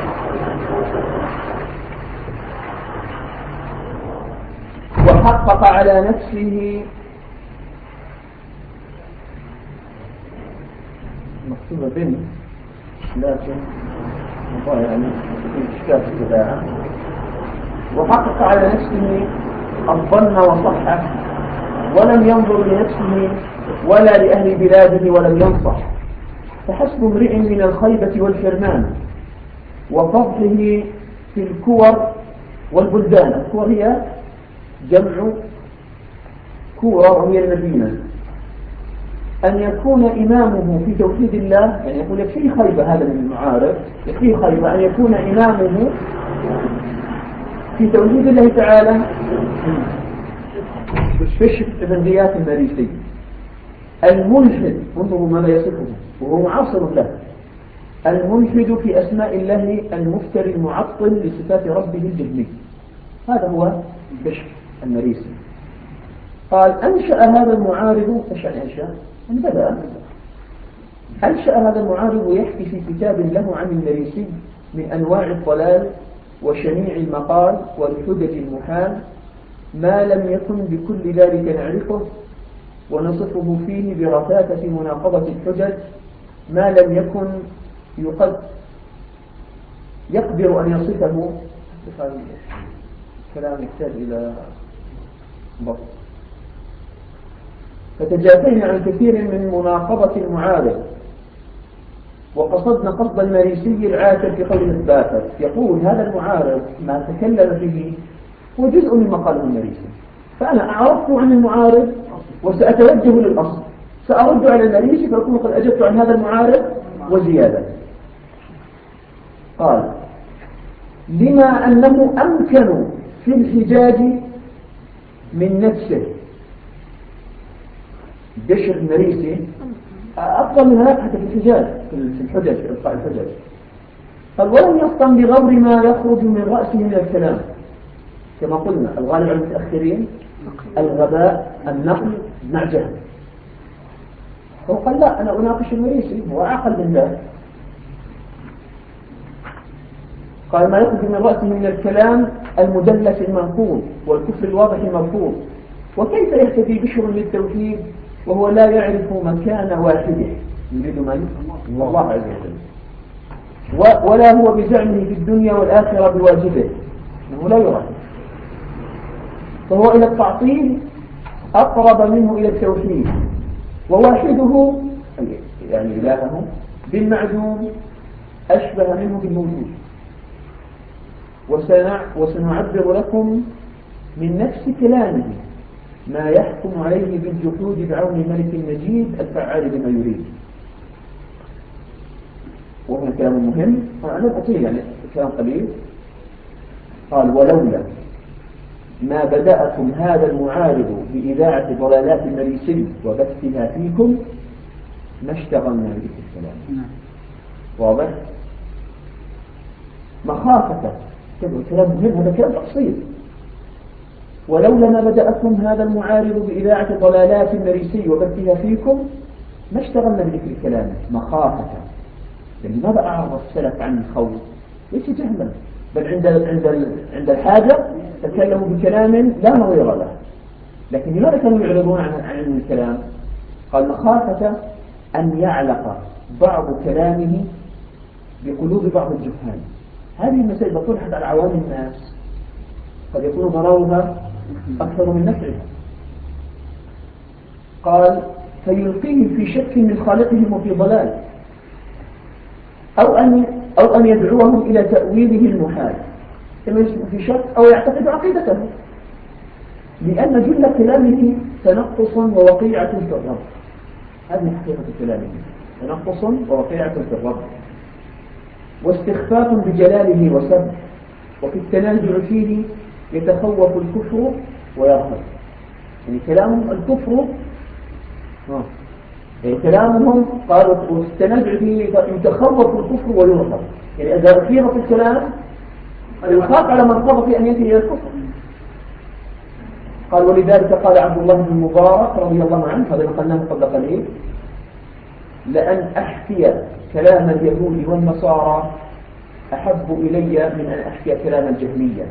وحقق على نفسه مكتوبة بنت لكن يعني في إشكال في الإذاعة. وحقق على نفسه الظن وصحه ولم ينظر لنفسه ولا لأهل بلاده ولم ينصح، فحسب امرئ من الخيبة والحرمان وفضحه في الكور والبلدان. الكور هي جمع كورة وهي المدينة. أن يكون إمامه في توحيد الله يعني يقول يكفيه خيبة، هذا من المعارف يكفيه خيبة أن يكون إمامه في توحيد الله تعالى بشر بن غياث المريسي الملحد، انظروا ماذا يصفه وهو معاصر له، الملحد في أسماء الله المفتري المعطل لصفات ربه الجهمي. هذا هو بشر المريسي. قال أنشأ هذا المعارض إيش يعني أنشأ؟ أنشأ هذا المعارض يحكي في كتاب له عن المريسي من أنواع الضلال وشنيع المقال والحجج المحال ما لم يكن بكل ذلك نعرفه، ونصفه فيه برثاثة مناقضة الحجج ما لم يكن يقدر أن يصفه. كلام يحتاج إلى ضبط. فتجافينا عن كثير من مناقضة المعارض، وقصدنا قصد المريسي العاشر في قول إثباته. يقول هذا المعارض ما تكلم فيه هو جزء من مقاله المريسي، فأنا أعرفت عن المعارض وسأتوجه للأصل، سأرد على المريسي فأكون قد أجبت عن هذا المعارض وزيادة. قال لما أنه أمكن في الحجاج من نفسه. بشر المريسي أفضل من هذا حتى في الحجاج في الحجج في إلقاء الحجج. قال ولم يفطن بغور ما يخرج من رأسه من الكلام، كما قلنا الغالب على المتأخرين الغباء النقل مع جهل. هو قال لا أنا أناقش المريسي هو أعقل من ذلك. قال ما يخرج من رأسه من الكلام المدلس المنقول والكفر الواضح المرفوض، وكيف يهتدي بشر للتوحيد وهو لا يعرف مكان واحده يريد من الله عز وجل، ولا هو بزعمه في الدنيا والآخرة بواجبه انه لا يرى، فهو إلى التعطيل أقرب منه إلى التوحيد، وواحده يعني إلهه بالمعدوم أشبه منه بالموجود. وسنعبر لكم من نفس كلامه ما يحكم عليه بالجحود بعون الملك المجيد الفعال بما يريد. وهو كلام مهم أنا أطيل يعني كلام قليل. قال ولولا ما بدأكم هذا المعارض بإذاعة ضلالات المريسي وبثها فيكم ما اشتغلنا بذكر الكلام. واضح؟ مخافة كلام مهم، هذا كلام تفصيل. ولولا ما بدأكم هذا المعارض بإذاعة ضلالات المريسي وبثها فيكم ما اشتغلنا بذكر الكلام مخافة. يعني ماذا أعرض السلف عن الخوف؟ ليس جهلا، بل عند الحاجة تكلموا بكلام لا نظير له. لكن لماذا كانوا يعرضون عن الكلام؟ قال مخافة أن يعلق بعض كلامه بقلوب بعض الجهال. هذه المسائل بطرحت على عوام الناس قد يكون ضررها أكثر من نفعها. قال فيلقيهم في شك من خالقهم وفي ضلال، أو أن يدعوهم إلى تأويله المحال، كما يسمع في شك أو يعتقد عقيدته، لأن جل كلامه تنقص ووقيعة في الرب. هذه حقيقة كلامه، تنقص ووقيعة في الرب، واستخفاف بجلاله وسبه، وفي التنازع فيه يتخوف الكفر ويرهب. يعني كلامهم الكفر، يعني كلامهم قالوا وفي التنازع فيه يتخوف الكفر ويرهب، يعني إذا أثير في الكلام يخاف على من قضى في أن ينتهي إلى الكفر. قال ولذلك قال عبد الله بن المبارك رضي الله عنه، هذا نقلناه قبل قليل: لأن أحكي كلام اليهود والنصارى أحب إلي من أن أحكي كلام الجهمية.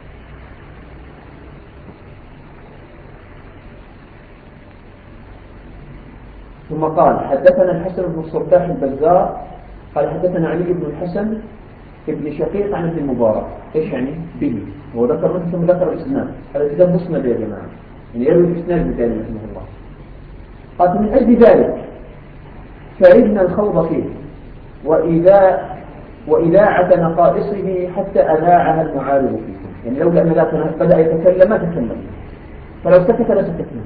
ثم قال حدثنا الحسن بن الصباح البزار قال حدثنا علي بن الحسن ابن شقيق عن ابن المبارك. ايش يعني به؟ هو ذكر مثل ثم ذكر الاسناد. هذا كتاب مسند يا جماعه، يعني يروي الاسناد بتاعه رحمه الله. قال من اجل ذلك كرهنا الخوض فيه وإذاعة نقائصه حتى أذاعها المعارض فيكم. يعني لولا أن ذاك بدأ يتكلم ما تكلم، فلو سكت لسكتنا،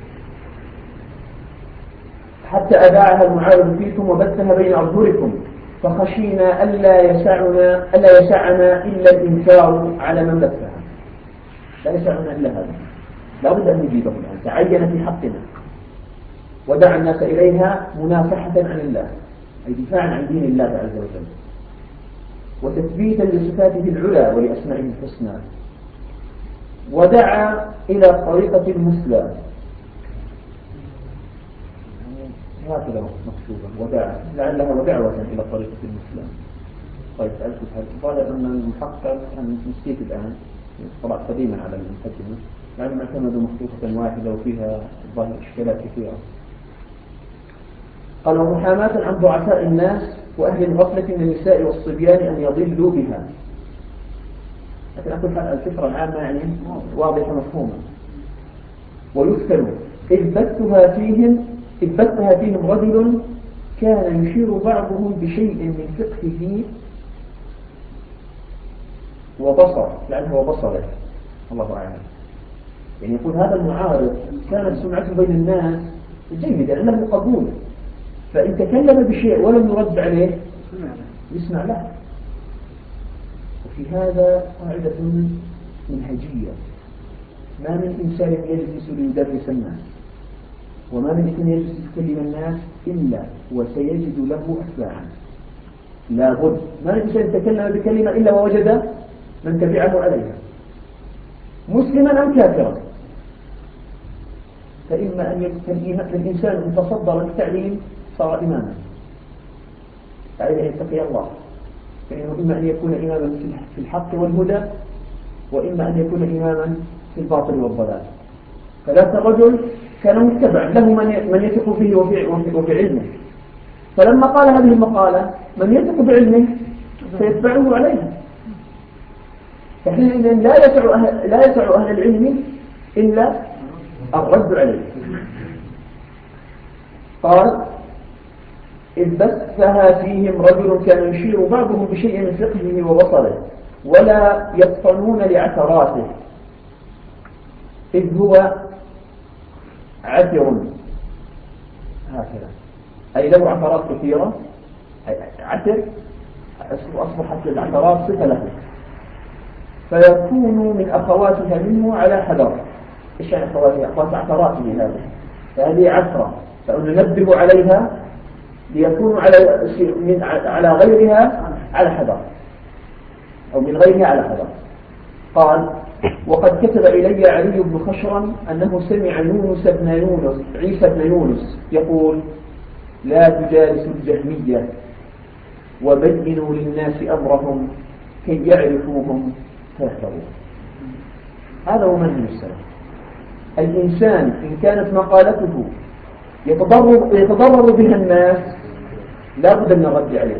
حتى أذاعها المعارض فيكم وبثها بين أظهركم، فخشينا ألا يسعنا إلا الإنكار على من بثها. لا يسعنا إلا هذا، لا بد أن نجيبه الآن، تعين في حقنا، ودعا الناس إليها منافحة عن الله، أي دفاعا عن دين الله عز وجل، وتثبيتا لصفاته العلى ولأسمائه الحسنى، ودعا إلى طريقة المثلى. هكذا مكتوبة ودعا، لعلها ودعوة إلى طريقة المثلى. طيب سألتك هل قال أن المحقق أن نسيت الآن طبعا قديما على المقدمة، لأنهم اعتمدوا مخطوطة واحدة وفيها ظاهر إشكالات كثيرة. قال ومحاماة عن ضعفاء الناس وأهل الغفلة من النساء والصبيان أن يضلوا بها. لكن أقول الفكرة العامة يعني واضحة مفهومة. ويذكر إذ بثها فيهم رجل كان يشير بعضهم بشيء من فقهه وبصر، لأنه هو بصره الله أعلم. يعني يقول هذا المعارض كانت سمعته بين الناس جيدة لأنه قبول، فإن تكلم بشيء ولم يرد عليه يسمع له. وفي هذا قاعدة منهجية: ما من إنسان يجلس ليدرس الناس، وما من إنسان يجلس يكلم الناس إلا وسيجد له أتباعا. لا بد، ما من إنسان يتكلم بكلمة إلا ووجد من تبعه عليها، مسلما أو كافرا. فإما أن يكون الإنسان إن تصدر للتعليم صار إماما، عليه أن يتقي الله، فإنه إما أن يكون إماما في الحق والهدى، وإما أن يكون إماما في الباطل والضلال. فذاك الرجل كان متبعا له من يثق فيه وفي علمه، فلما قال هذه المقالة من يثق بعلمه سيتبعه عليها. فحينئذ لا يسع أهل العلم إلا الرد عليه. قال إذ بثها فيهم رجل كان يشير بعضهم بشيء من فقهه وبصره ولا يفطنون لعثراته، إذ هو عثر هكذا، أي له عثرات كثيرة. عثر أصبحت العثرات صفة له، فيكون من أخواتها منه على حذر. إيش يعني أخواتها؟ أخوات عثراته هذه، فهذه عثرة، فننبه عليها ليكونوا على غيرها على حذر، أو من غيرها على حذر. قال وقد كتب إلي علي بن خشرم أنه سمع عيسى بن يونس يقول لا تجالسوا الجهمية وبينوا للناس أمرهم كي يعرفوهم فيحذرون. هذا هو منهج السلف. الإنسان إن كانت مقالته يتضرر بها الناس لا بد من الرد عليه.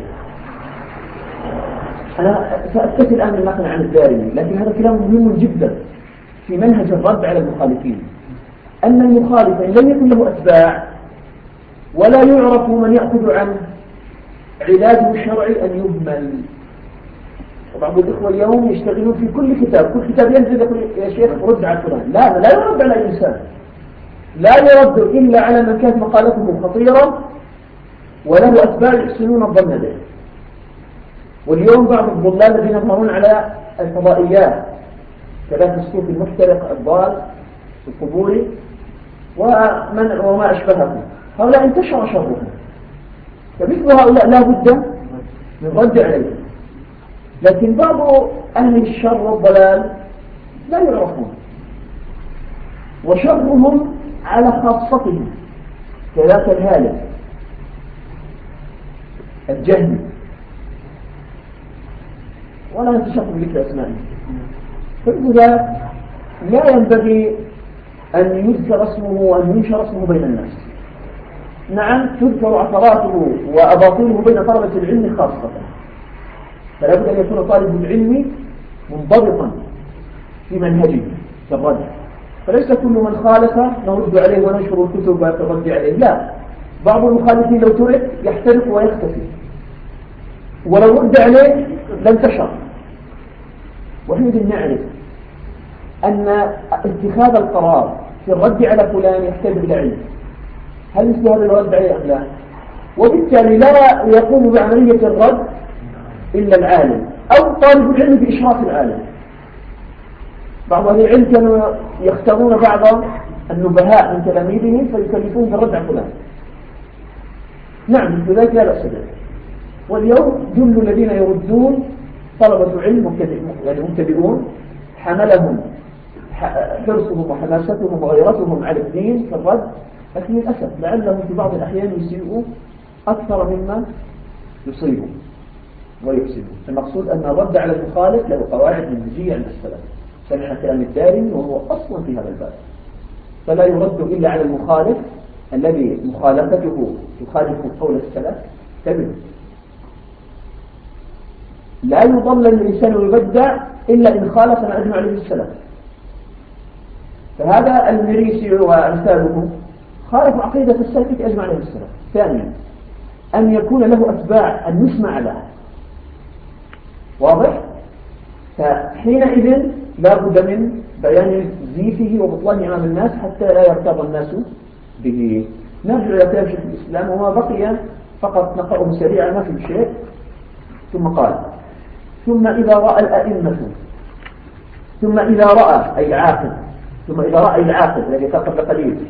أنا سأتكلم الآن من نقل عن الدارمي، لكن هذا كلام مهم جدا في منهج الرد على المخالفين. أن المخالف إن لم يكن له أتباع ولا يعرف من يأخذ عنه علاجه الشرعي أن يهمل. وبعض الإخوة اليوم يشتغلون في كل كتاب ينزل يقول يا شيخ رد على فلان. لا يرد على إنسان، لا يرد إلا على من كانت مقالته خطيرة وله أتباع يحسنون الظن به. واليوم بعض الضلال الذين يظهرون على الفضائيات كذلك الصوف المحترق الضال القبوري وما أشبههم، هؤلاء انتشر شرهم، فمثل هؤلاء لا بد من رد عليهم. لكن بعض أهل الشر والضلال لا يعرفون، وشرهم على خاصتهم كذاك الهالك الجهمي، ولا نتشرف بذكر أسمائه. فلذا لا ينبغي أن يذكر اسمه وأن ينشر اسمه بين الناس. نعم تذكر عثراته وأباطيله بين طلبة العلم خاصة، فلا بد أن يكون طالب العلم منضبطا في منهجه في الرد، فليس كل من خالف نرد عليه وننشر الكتب والرد عليه، لا، بعض المخالفين لو ترك يحترق ويختفي، ولو رد عليه لانتشر. وحينئذ نعرف أن اتخاذ القرار في الرد على فلان يحتاج إلى علم، هل مثل هذا الرد عليه أم لا؟ وبالتالي لا يقوم بعملية الرد إلا العالم أو طالب العلم بإشراف العالم. بعض أهل العلم كانوا يختارون بعض النبهاء من تلاميذهم فيكلفون بالرد على فلان. نعم مثل ذلك لا بأس به. واليوم جل الذين يردون طلبة علم مبتدئون حملهم حرصهم وحماستهم وغيرتهم على الدين في الرد، لكن للأسف لعلهم في بعض الأحيان يسيئوا أكثر مما يصيبوا ويفسدوا. المقصود أن الرد على المخالف له قواعد منهجية عند السلف، سمعنا كلام الدارمي وهو أصلا في هذا الباب، فلا يرد إلا على المخالف الذي مخالفته تخالف قول السلف كذب. لا يضل الإنسان ويبدع إلا إن خالف ما أجمع عليه السلف. فهذا المريسي وأمثاله خالف عقيدة السلف أجمع عليه السلف. ثانيا أن يكون له أتباع أن يسمع له، واضح؟ فحينئذ لا بد من بيان زيفه وبطلانه أمام الناس حتى لا يرتضى الناس به. نرجع إلى كلام شيخ الإسلام وما بقي فقط نقرأه سريعا ما في شيء. ثم قال: ثم إذا رأى الأئمة، ثم إذا رأى أي عاقل، ثم إذا رأى العاقل الذي قبل قليل،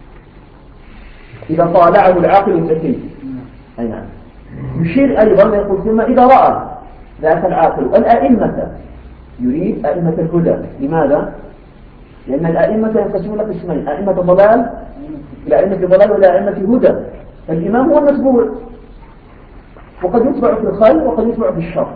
إذا طالعه العاقل الذكي، أي نعم، يشير أيضا يقول ثم إذا رأى ذاك العاقل الأئمة، يريد أئمة الهدى. لماذا؟ لأن الأئمة ينقسمون قسمين: أئمة ضلال إلى أئمة ضلال وإلى أئمة هدى. الإمام هو المتبوع، وقد يتبع في الخير وقد يتبع في الشر.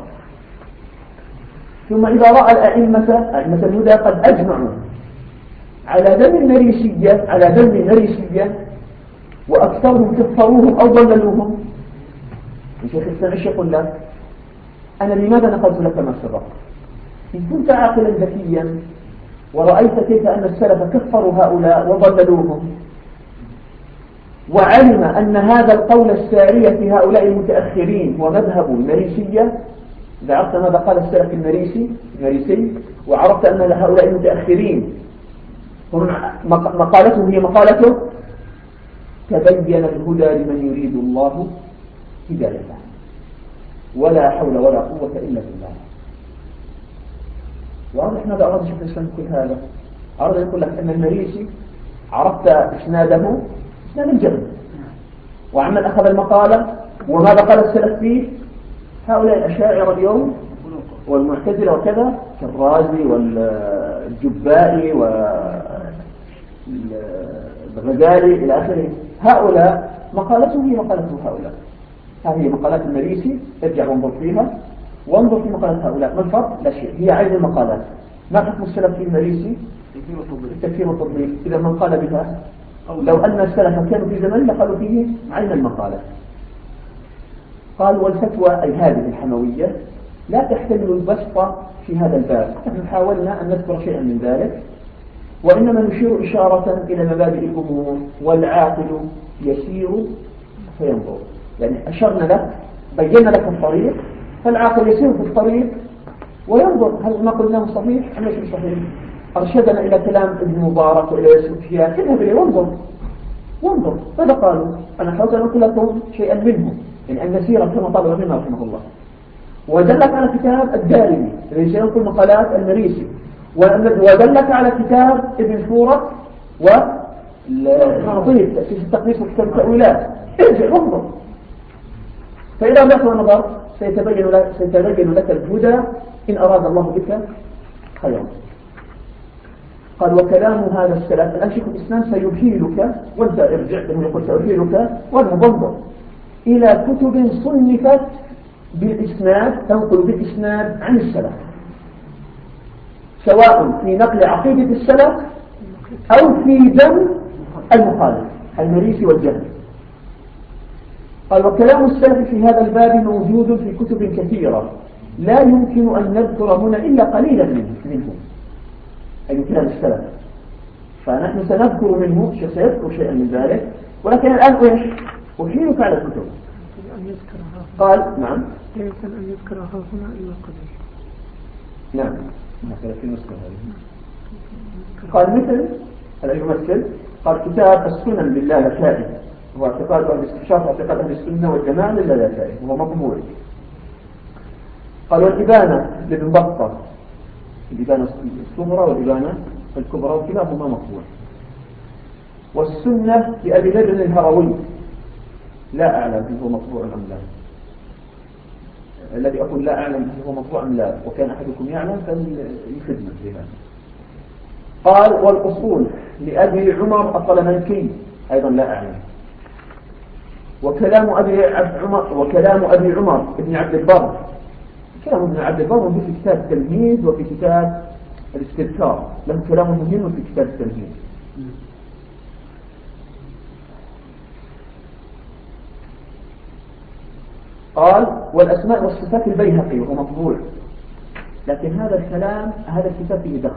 ثم إذا رأى أئمة الهدى قد أجمعوا على ذم النريسية وأكثرهم كفروهم أو ضللوهم، الشيخ الإسلام ايش يقول لك؟ أنا لماذا نقلت لك ما سبق؟ إن كنت عاقلا ذكيا ورأيت كيف أن السلف كفروا هؤلاء وضللوهم، وعلم أن هذا القول الساري في هؤلاء المتأخرين هو مذهب المريسية، إذا عرفت ماذا قال السلف المريسي وعرفت أن هؤلاء المتأخرين مقالته هي مقالته، تبين الهدى لمن يريد الله هدايته، ولا حول ولا قوة إلا بالله. واضح ماذا أراد شيخ الإسلام كل هذا؟ أراد يقول لك أن المريسي عرفت إسناده إسناد الجهل، وعمن أخذ المقالة وماذا قال السلف فيه. هؤلاء الأشاعرة اليوم والمعتزلة وكذا كالرازي والجبائي والغزالي إلى آخره، هؤلاء مقالته هي مقالته هؤلاء. هذه مقالات المريسي، ارجع وانظر فيها وانظر في مقالات هؤلاء. ما الفرق؟ لا شيء، هي عين المقالات. ما حكم السلف في المريسي؟ التكفير والتضليل. إذا من قال بها لو أن السلف كانوا في زمن لقالوا فيه عين المقالة. قال: والفتوى أي هذه الحموية لا تحتمل البسط في هذا الباب. نحن حاولنا أن نذكر شيئا من ذلك وإنما نشير إشارة إلى مبادئ الأمور، والعاقل يسير فينظر. يعني أشرنا لك، بينا لك الطريق، فالعاقل يسير في الطريق وينظر هل ما قلناه صحيح أم ليس صحيح. أرشدنا إلى كلام ابن مبارك وإلى سفيان، اذهب إليه وانظر ماذا قالوا. أنا حاولت أن أقول لكم شيئا منه، يعني أن نسير كما طلب منا رحمه الله. ودلك على كتاب الدارمي الذي سينقل مقالات المريسي، ودلك على كتاب ابن فورة والخطيب تأسيس التقديس وكتاب التأويلات. ارجع وانظر، فإذا رجعت ونظرت سيتبين لك الهدى إن أراد الله بك خيرا. قال وكلام هذا السلف. الآن شيخ الإسلام سيبهيلك، وانت ارجع كما يقول سأبهيلك واذهب وانظر إلى كتب صنفت بالإسناد، تنقل بالإسناد عن السلف، سواء في نقل عقيدة السلف أو في ذم المخالف المريسي والجهمي. قال وكلام السلف في هذا الباب موجود في كتب كثيرة، لا يمكن أن نذكر هنا إلا قليلا منه، أي كلام السلف، فنحن سنذكر منه، شيخ سيذكر شيئا من ذلك، ولكن الآن أحيلك على الكتب. قال نعم لا يمكن أن يذكرها هنا إلا قليل. نعم في المسكن قال مثل هذا يمثل. قال كتاب السنن للالكائي، هو اعتقاد والاستشراف اعتقاد أهل السنة والجماعة للالكائي، هو مطبوع. قال والإبانة لابن بطة، الإبانة الصغرى والإبانة الكبرى وكلاهما مطبوع. والسنة لأبي ذر الهروي، لا أعلم هل هو مطبوع أم لا. الذي أقول لا أعلم هل هو مطبوع أم لا، وكان أحدكم يعلم فليخدمه في هذا. قال والأصول لأبي عمر الطلمنكي، أيضا لا أعلم. وكلام أبي عمر ابن عبد البر، كلام ابن عبد البر موجود في كتاب التمهيد وفي كتاب الاستذكار، له كلام مهم في كتاب التمهيد. قال والأسماء والصفات البيهقي، وهو مطبوع، لكن هذا الكلام هذا الكتاب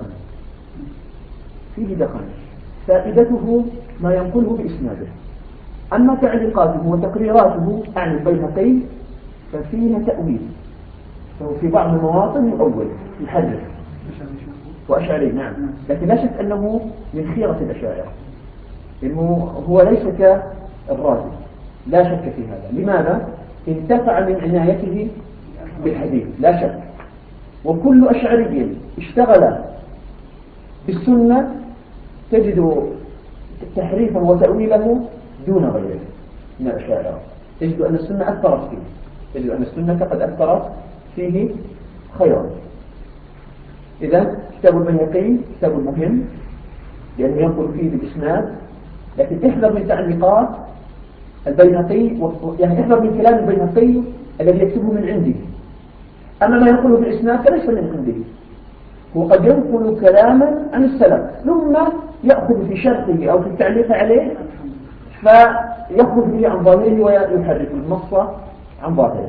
فيه دخل فائدته ما ينقله بإسناده، أما تعليقاته وتقريراته عن البيهقي ففيها تأويل، فهو في بعض المواطن يؤول يحرف وأشعري. نعم، لكن لا شك أنه من خيرة الأشاعرة، إنه هو ليس كالرازي، لا شك في هذا. لماذا؟ انتفع من عنايته بالحديث لا شك، وكل أشعري اشتغل بالسنة تجد تحريفا وتأويله دون غيره من الأشاعرة. تجد أن السنة أثرت فيه، تجد أن السنة قد أثرت فيه خيرا. إذا كتاب البيهقي كتاب مهم لأنه ينقل فيه بالإسناد، لكن احذر من تعليقات البيهقي، يعني احذر من كلام البيهقي الذي يكتبه من عنده. أما ما ينقله بالإسناد فليس من عنده، هو قد ينقل كلاما عن السلف ثم يأخذ في شرحه أو في التعليق عليه فيأخذ به عن ظاهره ويحرك النص عن ظاهره.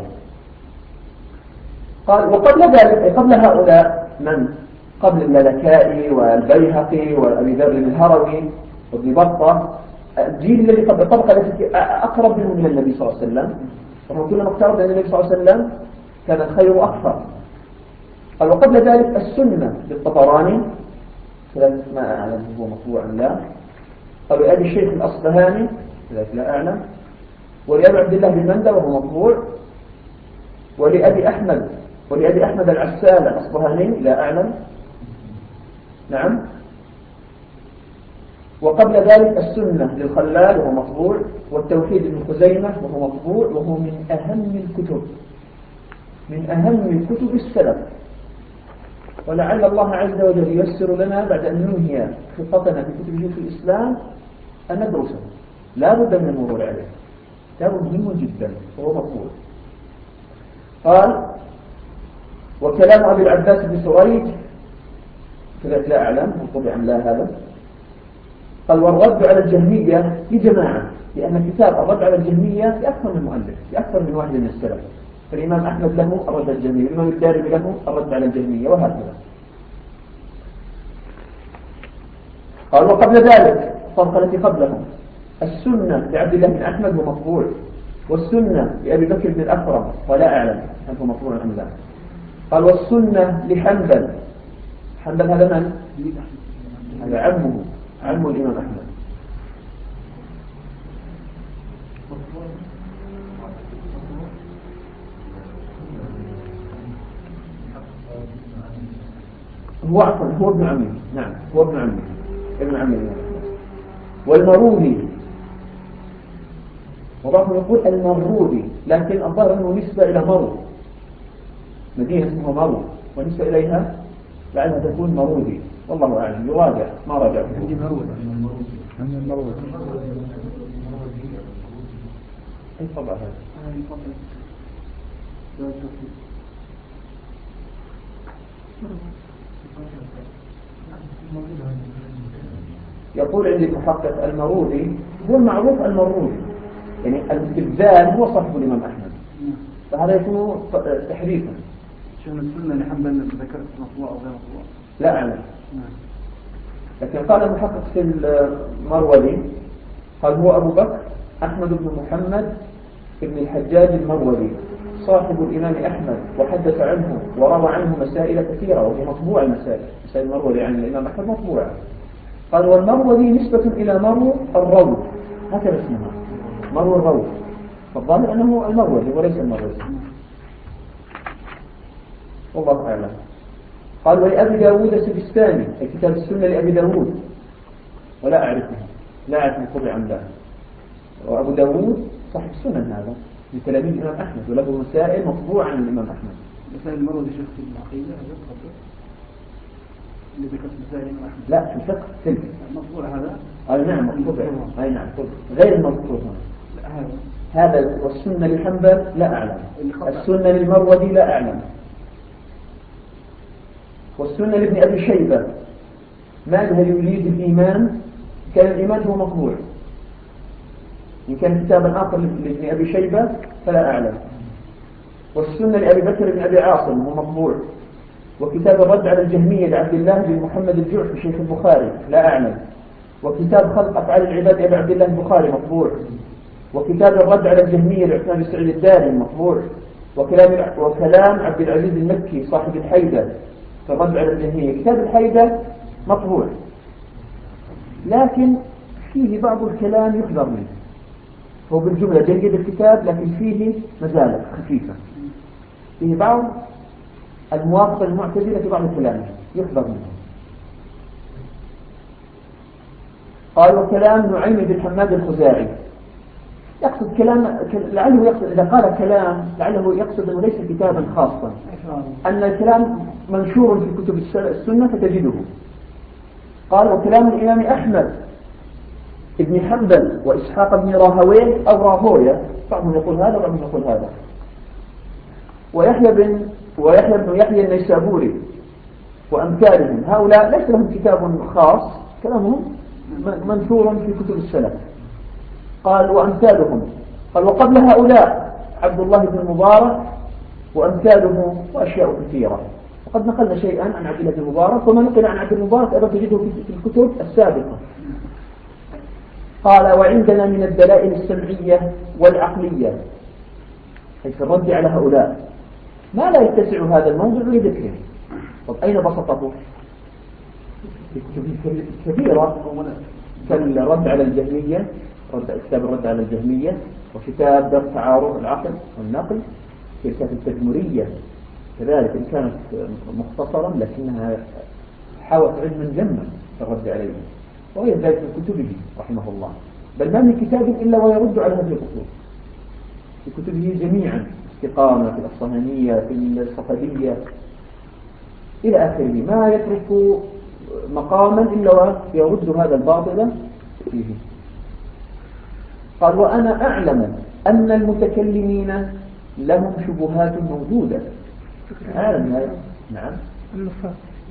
قال وقبل ذلك، قبل هؤلاء من قبل اللالكائي والبيهقي وأبي ذر الهروي وابن بطة، الجيل الذي قبل الطبقة التي أقرب منه من النبي صلى الله عليه وسلم، وهو كلما اقترب من النبي صلى الله عليه وسلم كان الخير أكثر. قال وقبل ذلك السنة للطبراني، ما أعلم هو مطبوع أم لا. قال لأبي الشيخ الأصبهاني، ذلك لا أعلم. ولأبي عبد الله بن مندى وهو مطبوع. ولأبي أحمد العسال الأصبهاني لا أعلم. نعم. وقبل ذلك السنة للخلال وهو مطبوع، والتوحيد ابن خزيمة وهو مطبوع، وهو من أهم كتب السلف. ولعل الله عز وجل ييسر لنا بعد أن ننهي خطتنا في كتب شيخ الإسلام أن ندرسه، لا بد من المرور عليه، كتاب مهم جدا وهو مطبوع. قال وكلام أبي العباس بن سريج كذلك لا أعلم طبعا لا هذا. قال والرد على الجهمية لجماعة، لأن كتاب الرد على الجهمية لأكثر من مؤلف، لأكثر من واحد من السلف. فالإمام أحمد له الرد على الجهمية، والإمام الدارمي له الرد على الجهمية، وهكذا. قال وقبل ذلك الطبقة التي قبلهم السنة لعبد الله بن أحمد هو مطبوع، والسنة لأبي بكر بن الأكرم ولا أعلم هل هو مطبوع أم لا. قال والسنة لحنبل، حنبل هذا من؟ هذا عمه الإمام أحمد. هو ابن عمه، نعم هو ابن عمه الإمام أحمد. والمروذي وبعضهم يقول المروذي، لكن الظاهر أنه نسبة إلى مرو، مدينة اسمها مرو ونسبة إليها لعلها تكون مروذي، والله أعلم، يراجع ما راجع. عندي مروذي أي طبعا هذا يقول عندي محقق المروذي هو المعروف المروذي، يعني الابدال هو صاحب الإمام أحمد، فهذا يكون تحريفا. شو السنة اللي حنبل ذكرت مطبوع أو غير مطبوع؟ لا أعلم. لكن قال المحقق في المروذي قال هو أبو بكر أحمد بن محمد بن الحجاج المروذي صاحب الإمام أحمد، وحدث عنه وروى عنه مسائل كثيرة، وهي مطبوعة مسائل المروذي عن الإمام أحمد مطبوعة. قال والمروذي نسبة إلى مرو الروض، هكذا اسمها مرو الروض، فالظاهر أنه المروذي وليس المروذي، والله أعلم. قال ولأبي داود السجستاني أي كتاب السنة لأبي داود، ولا أعرفه، لا أعرف من قبل عن لا. وأبو داود صاحب السنن هذا من تلاميذ الإمام أحمد، وله مسائل مطبوعة عن الإمام أحمد. مسائل المروذي شيخ في العقيدة اللي ذكرت مسائل الإمام أحمد؟ لا في الفقه سلك مطبوع هذا؟ نعم مطبوع، أي نعم غير المطبوع هذا. والسنة لحنبل لا أعلم، السنة للمروذي لا أعلم، والسنة لابن أبي شيبة ماذا يريد الإيمان، كان الإيمان هو مطبوع، إن كان كتابا آخر لابن أبي شيبة فلا أعلم. والسنة لأبي بكر بن أبي عاصم هو مطبوع، وكتاب الرد على الجهمية لعبد الله بن محمد الجعفي شيخ البخاري لا أعلم، وكتاب خلق أفعال العباد أبي عبد الله البخاري مطبوع، وكتاب الرد على الجهمية لعثمان بن سعيد الدارمي مطبوع، وكلام عبد العزيز المكي صاحب الحيدة في الرد على الجهمية، كتاب الحيدة مطبوع، لكن فيه بعض الكلام يحذر منه، هو بالجملة جيد الكتاب لكن فيه مزالق خفيفة، فيه بعض الموافقة المعتدلة في بعض الكلام يحذر منه. قال وكلام نعيم بن حماد الخزاعي، يقصد كلام لعله يقصد إذا قال كلام لعله يقصد أنه ليس كتابا خاصا، أن الكلام منشور في كتب السنة فتجده. قال وكلام الإمام أحمد ابن حنبل وإسحاق بن راهويه أو راهويه، بعضهم يقول هذا وبعضهم يقول هذا، ويحيى بن يحيى النيسابوري وأمثالهم، هؤلاء ليس لهم كتاب خاص، كلامهم منشور في كتب السلف. قال وأمثالهم، قال وقبل هؤلاء عبد الله بن المبارك وأمثاله وأشياء كثيرة، وقد نقلنا شيئا عن عبد الله بن المبارك، وما نقل عن عبد المبارك أيضا تجده في الكتب السابقة. قال وعندنا من الدلائل السمعية والعقلية، أي في الرد على هؤلاء ما لا يتسع هذا الموضوع لذكره. طب أين بسطته؟ في كتب كبيرة كالرد على الجهمية، كتاب الرد على الجهمية، وكتاب درس تعارض العقل والنقل، في كتاب التدمرية كذلك إن كانت مختصرا لكنها حاوت علما جما في الرد عليه، وغير ذلك في كتبه رحمه الله، بل ما من كتاب إلا ويرد على هذه الأصول في كتبه جميعا، استقامة في الأصفهانية في الصفدية إلى آخره، ما يترك مقاما إلا ويرد هذا الباطل فيه. قال وأنا أعلم أن المتكلمين لهم شبهات موجودة. أعلم هذا؟ نعم النفاق،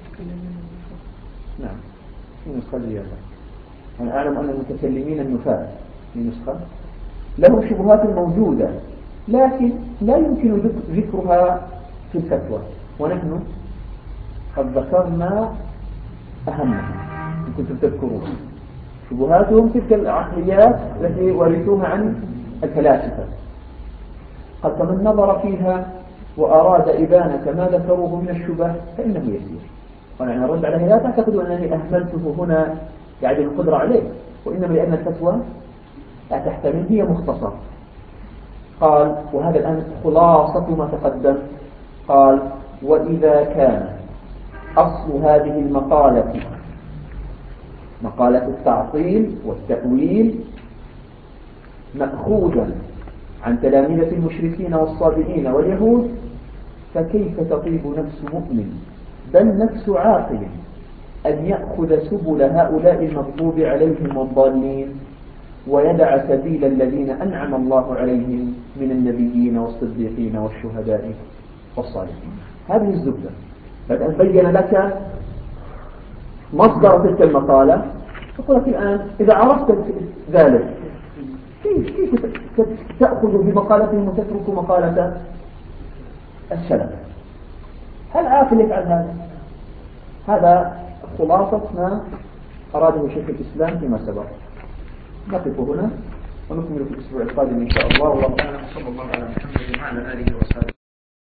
نعم في نسخة زيادة، أنا أعلم أن المتكلمين النفاق في نسخة لهم شبهات موجودة، لكن لا يمكن ذكرها في الفتوى، ونحن قد ذكرنا أهمها. إن كنتم تذكرون. شبهاتهم تلك العقليات التي ورثوها عن الفلاسفة. قد فمن نظر فيها وأراد إبانة ما ذكروه من الشبه فإنه يسير. ونحن نرد عليه لا تعتقدوا أنني أهملته هنا يعني القدرة عليه، وإنما لأن الفتوى لا تحتمل، هي مختصر. قال وهذا الآن خلاصة ما تقدم. قال وإذا كان أصل هذه المقالة مقالة التعطيل والتأويل مأخوذا عن تلامذة المشركين والصابئين واليهود، فكيف تطيب نفس مؤمن بل نفس عاقل أن يأخذ سبل هؤلاء المغضوب عليهم والضالين ويدع سبيل الذين أنعم الله عليهم من النبيين والصديقين والشهداء والصالحين. هذه الزبدة. بعد أن بين لك مصدر تلك المقالة أقول لك الآن إذا عرفت ذلك كيف تأخذ بمقالتهم وتترك مقالة السلف؟ هل عاقل يفعل هذا؟ هذا خلاصة ما أراده شيخ الإسلام فيما سبق. نقف هنا ونكمل في الأسبوع القادم إن شاء الله. والله أعلم. صلى الله على محمد وعلى آله وصحبه.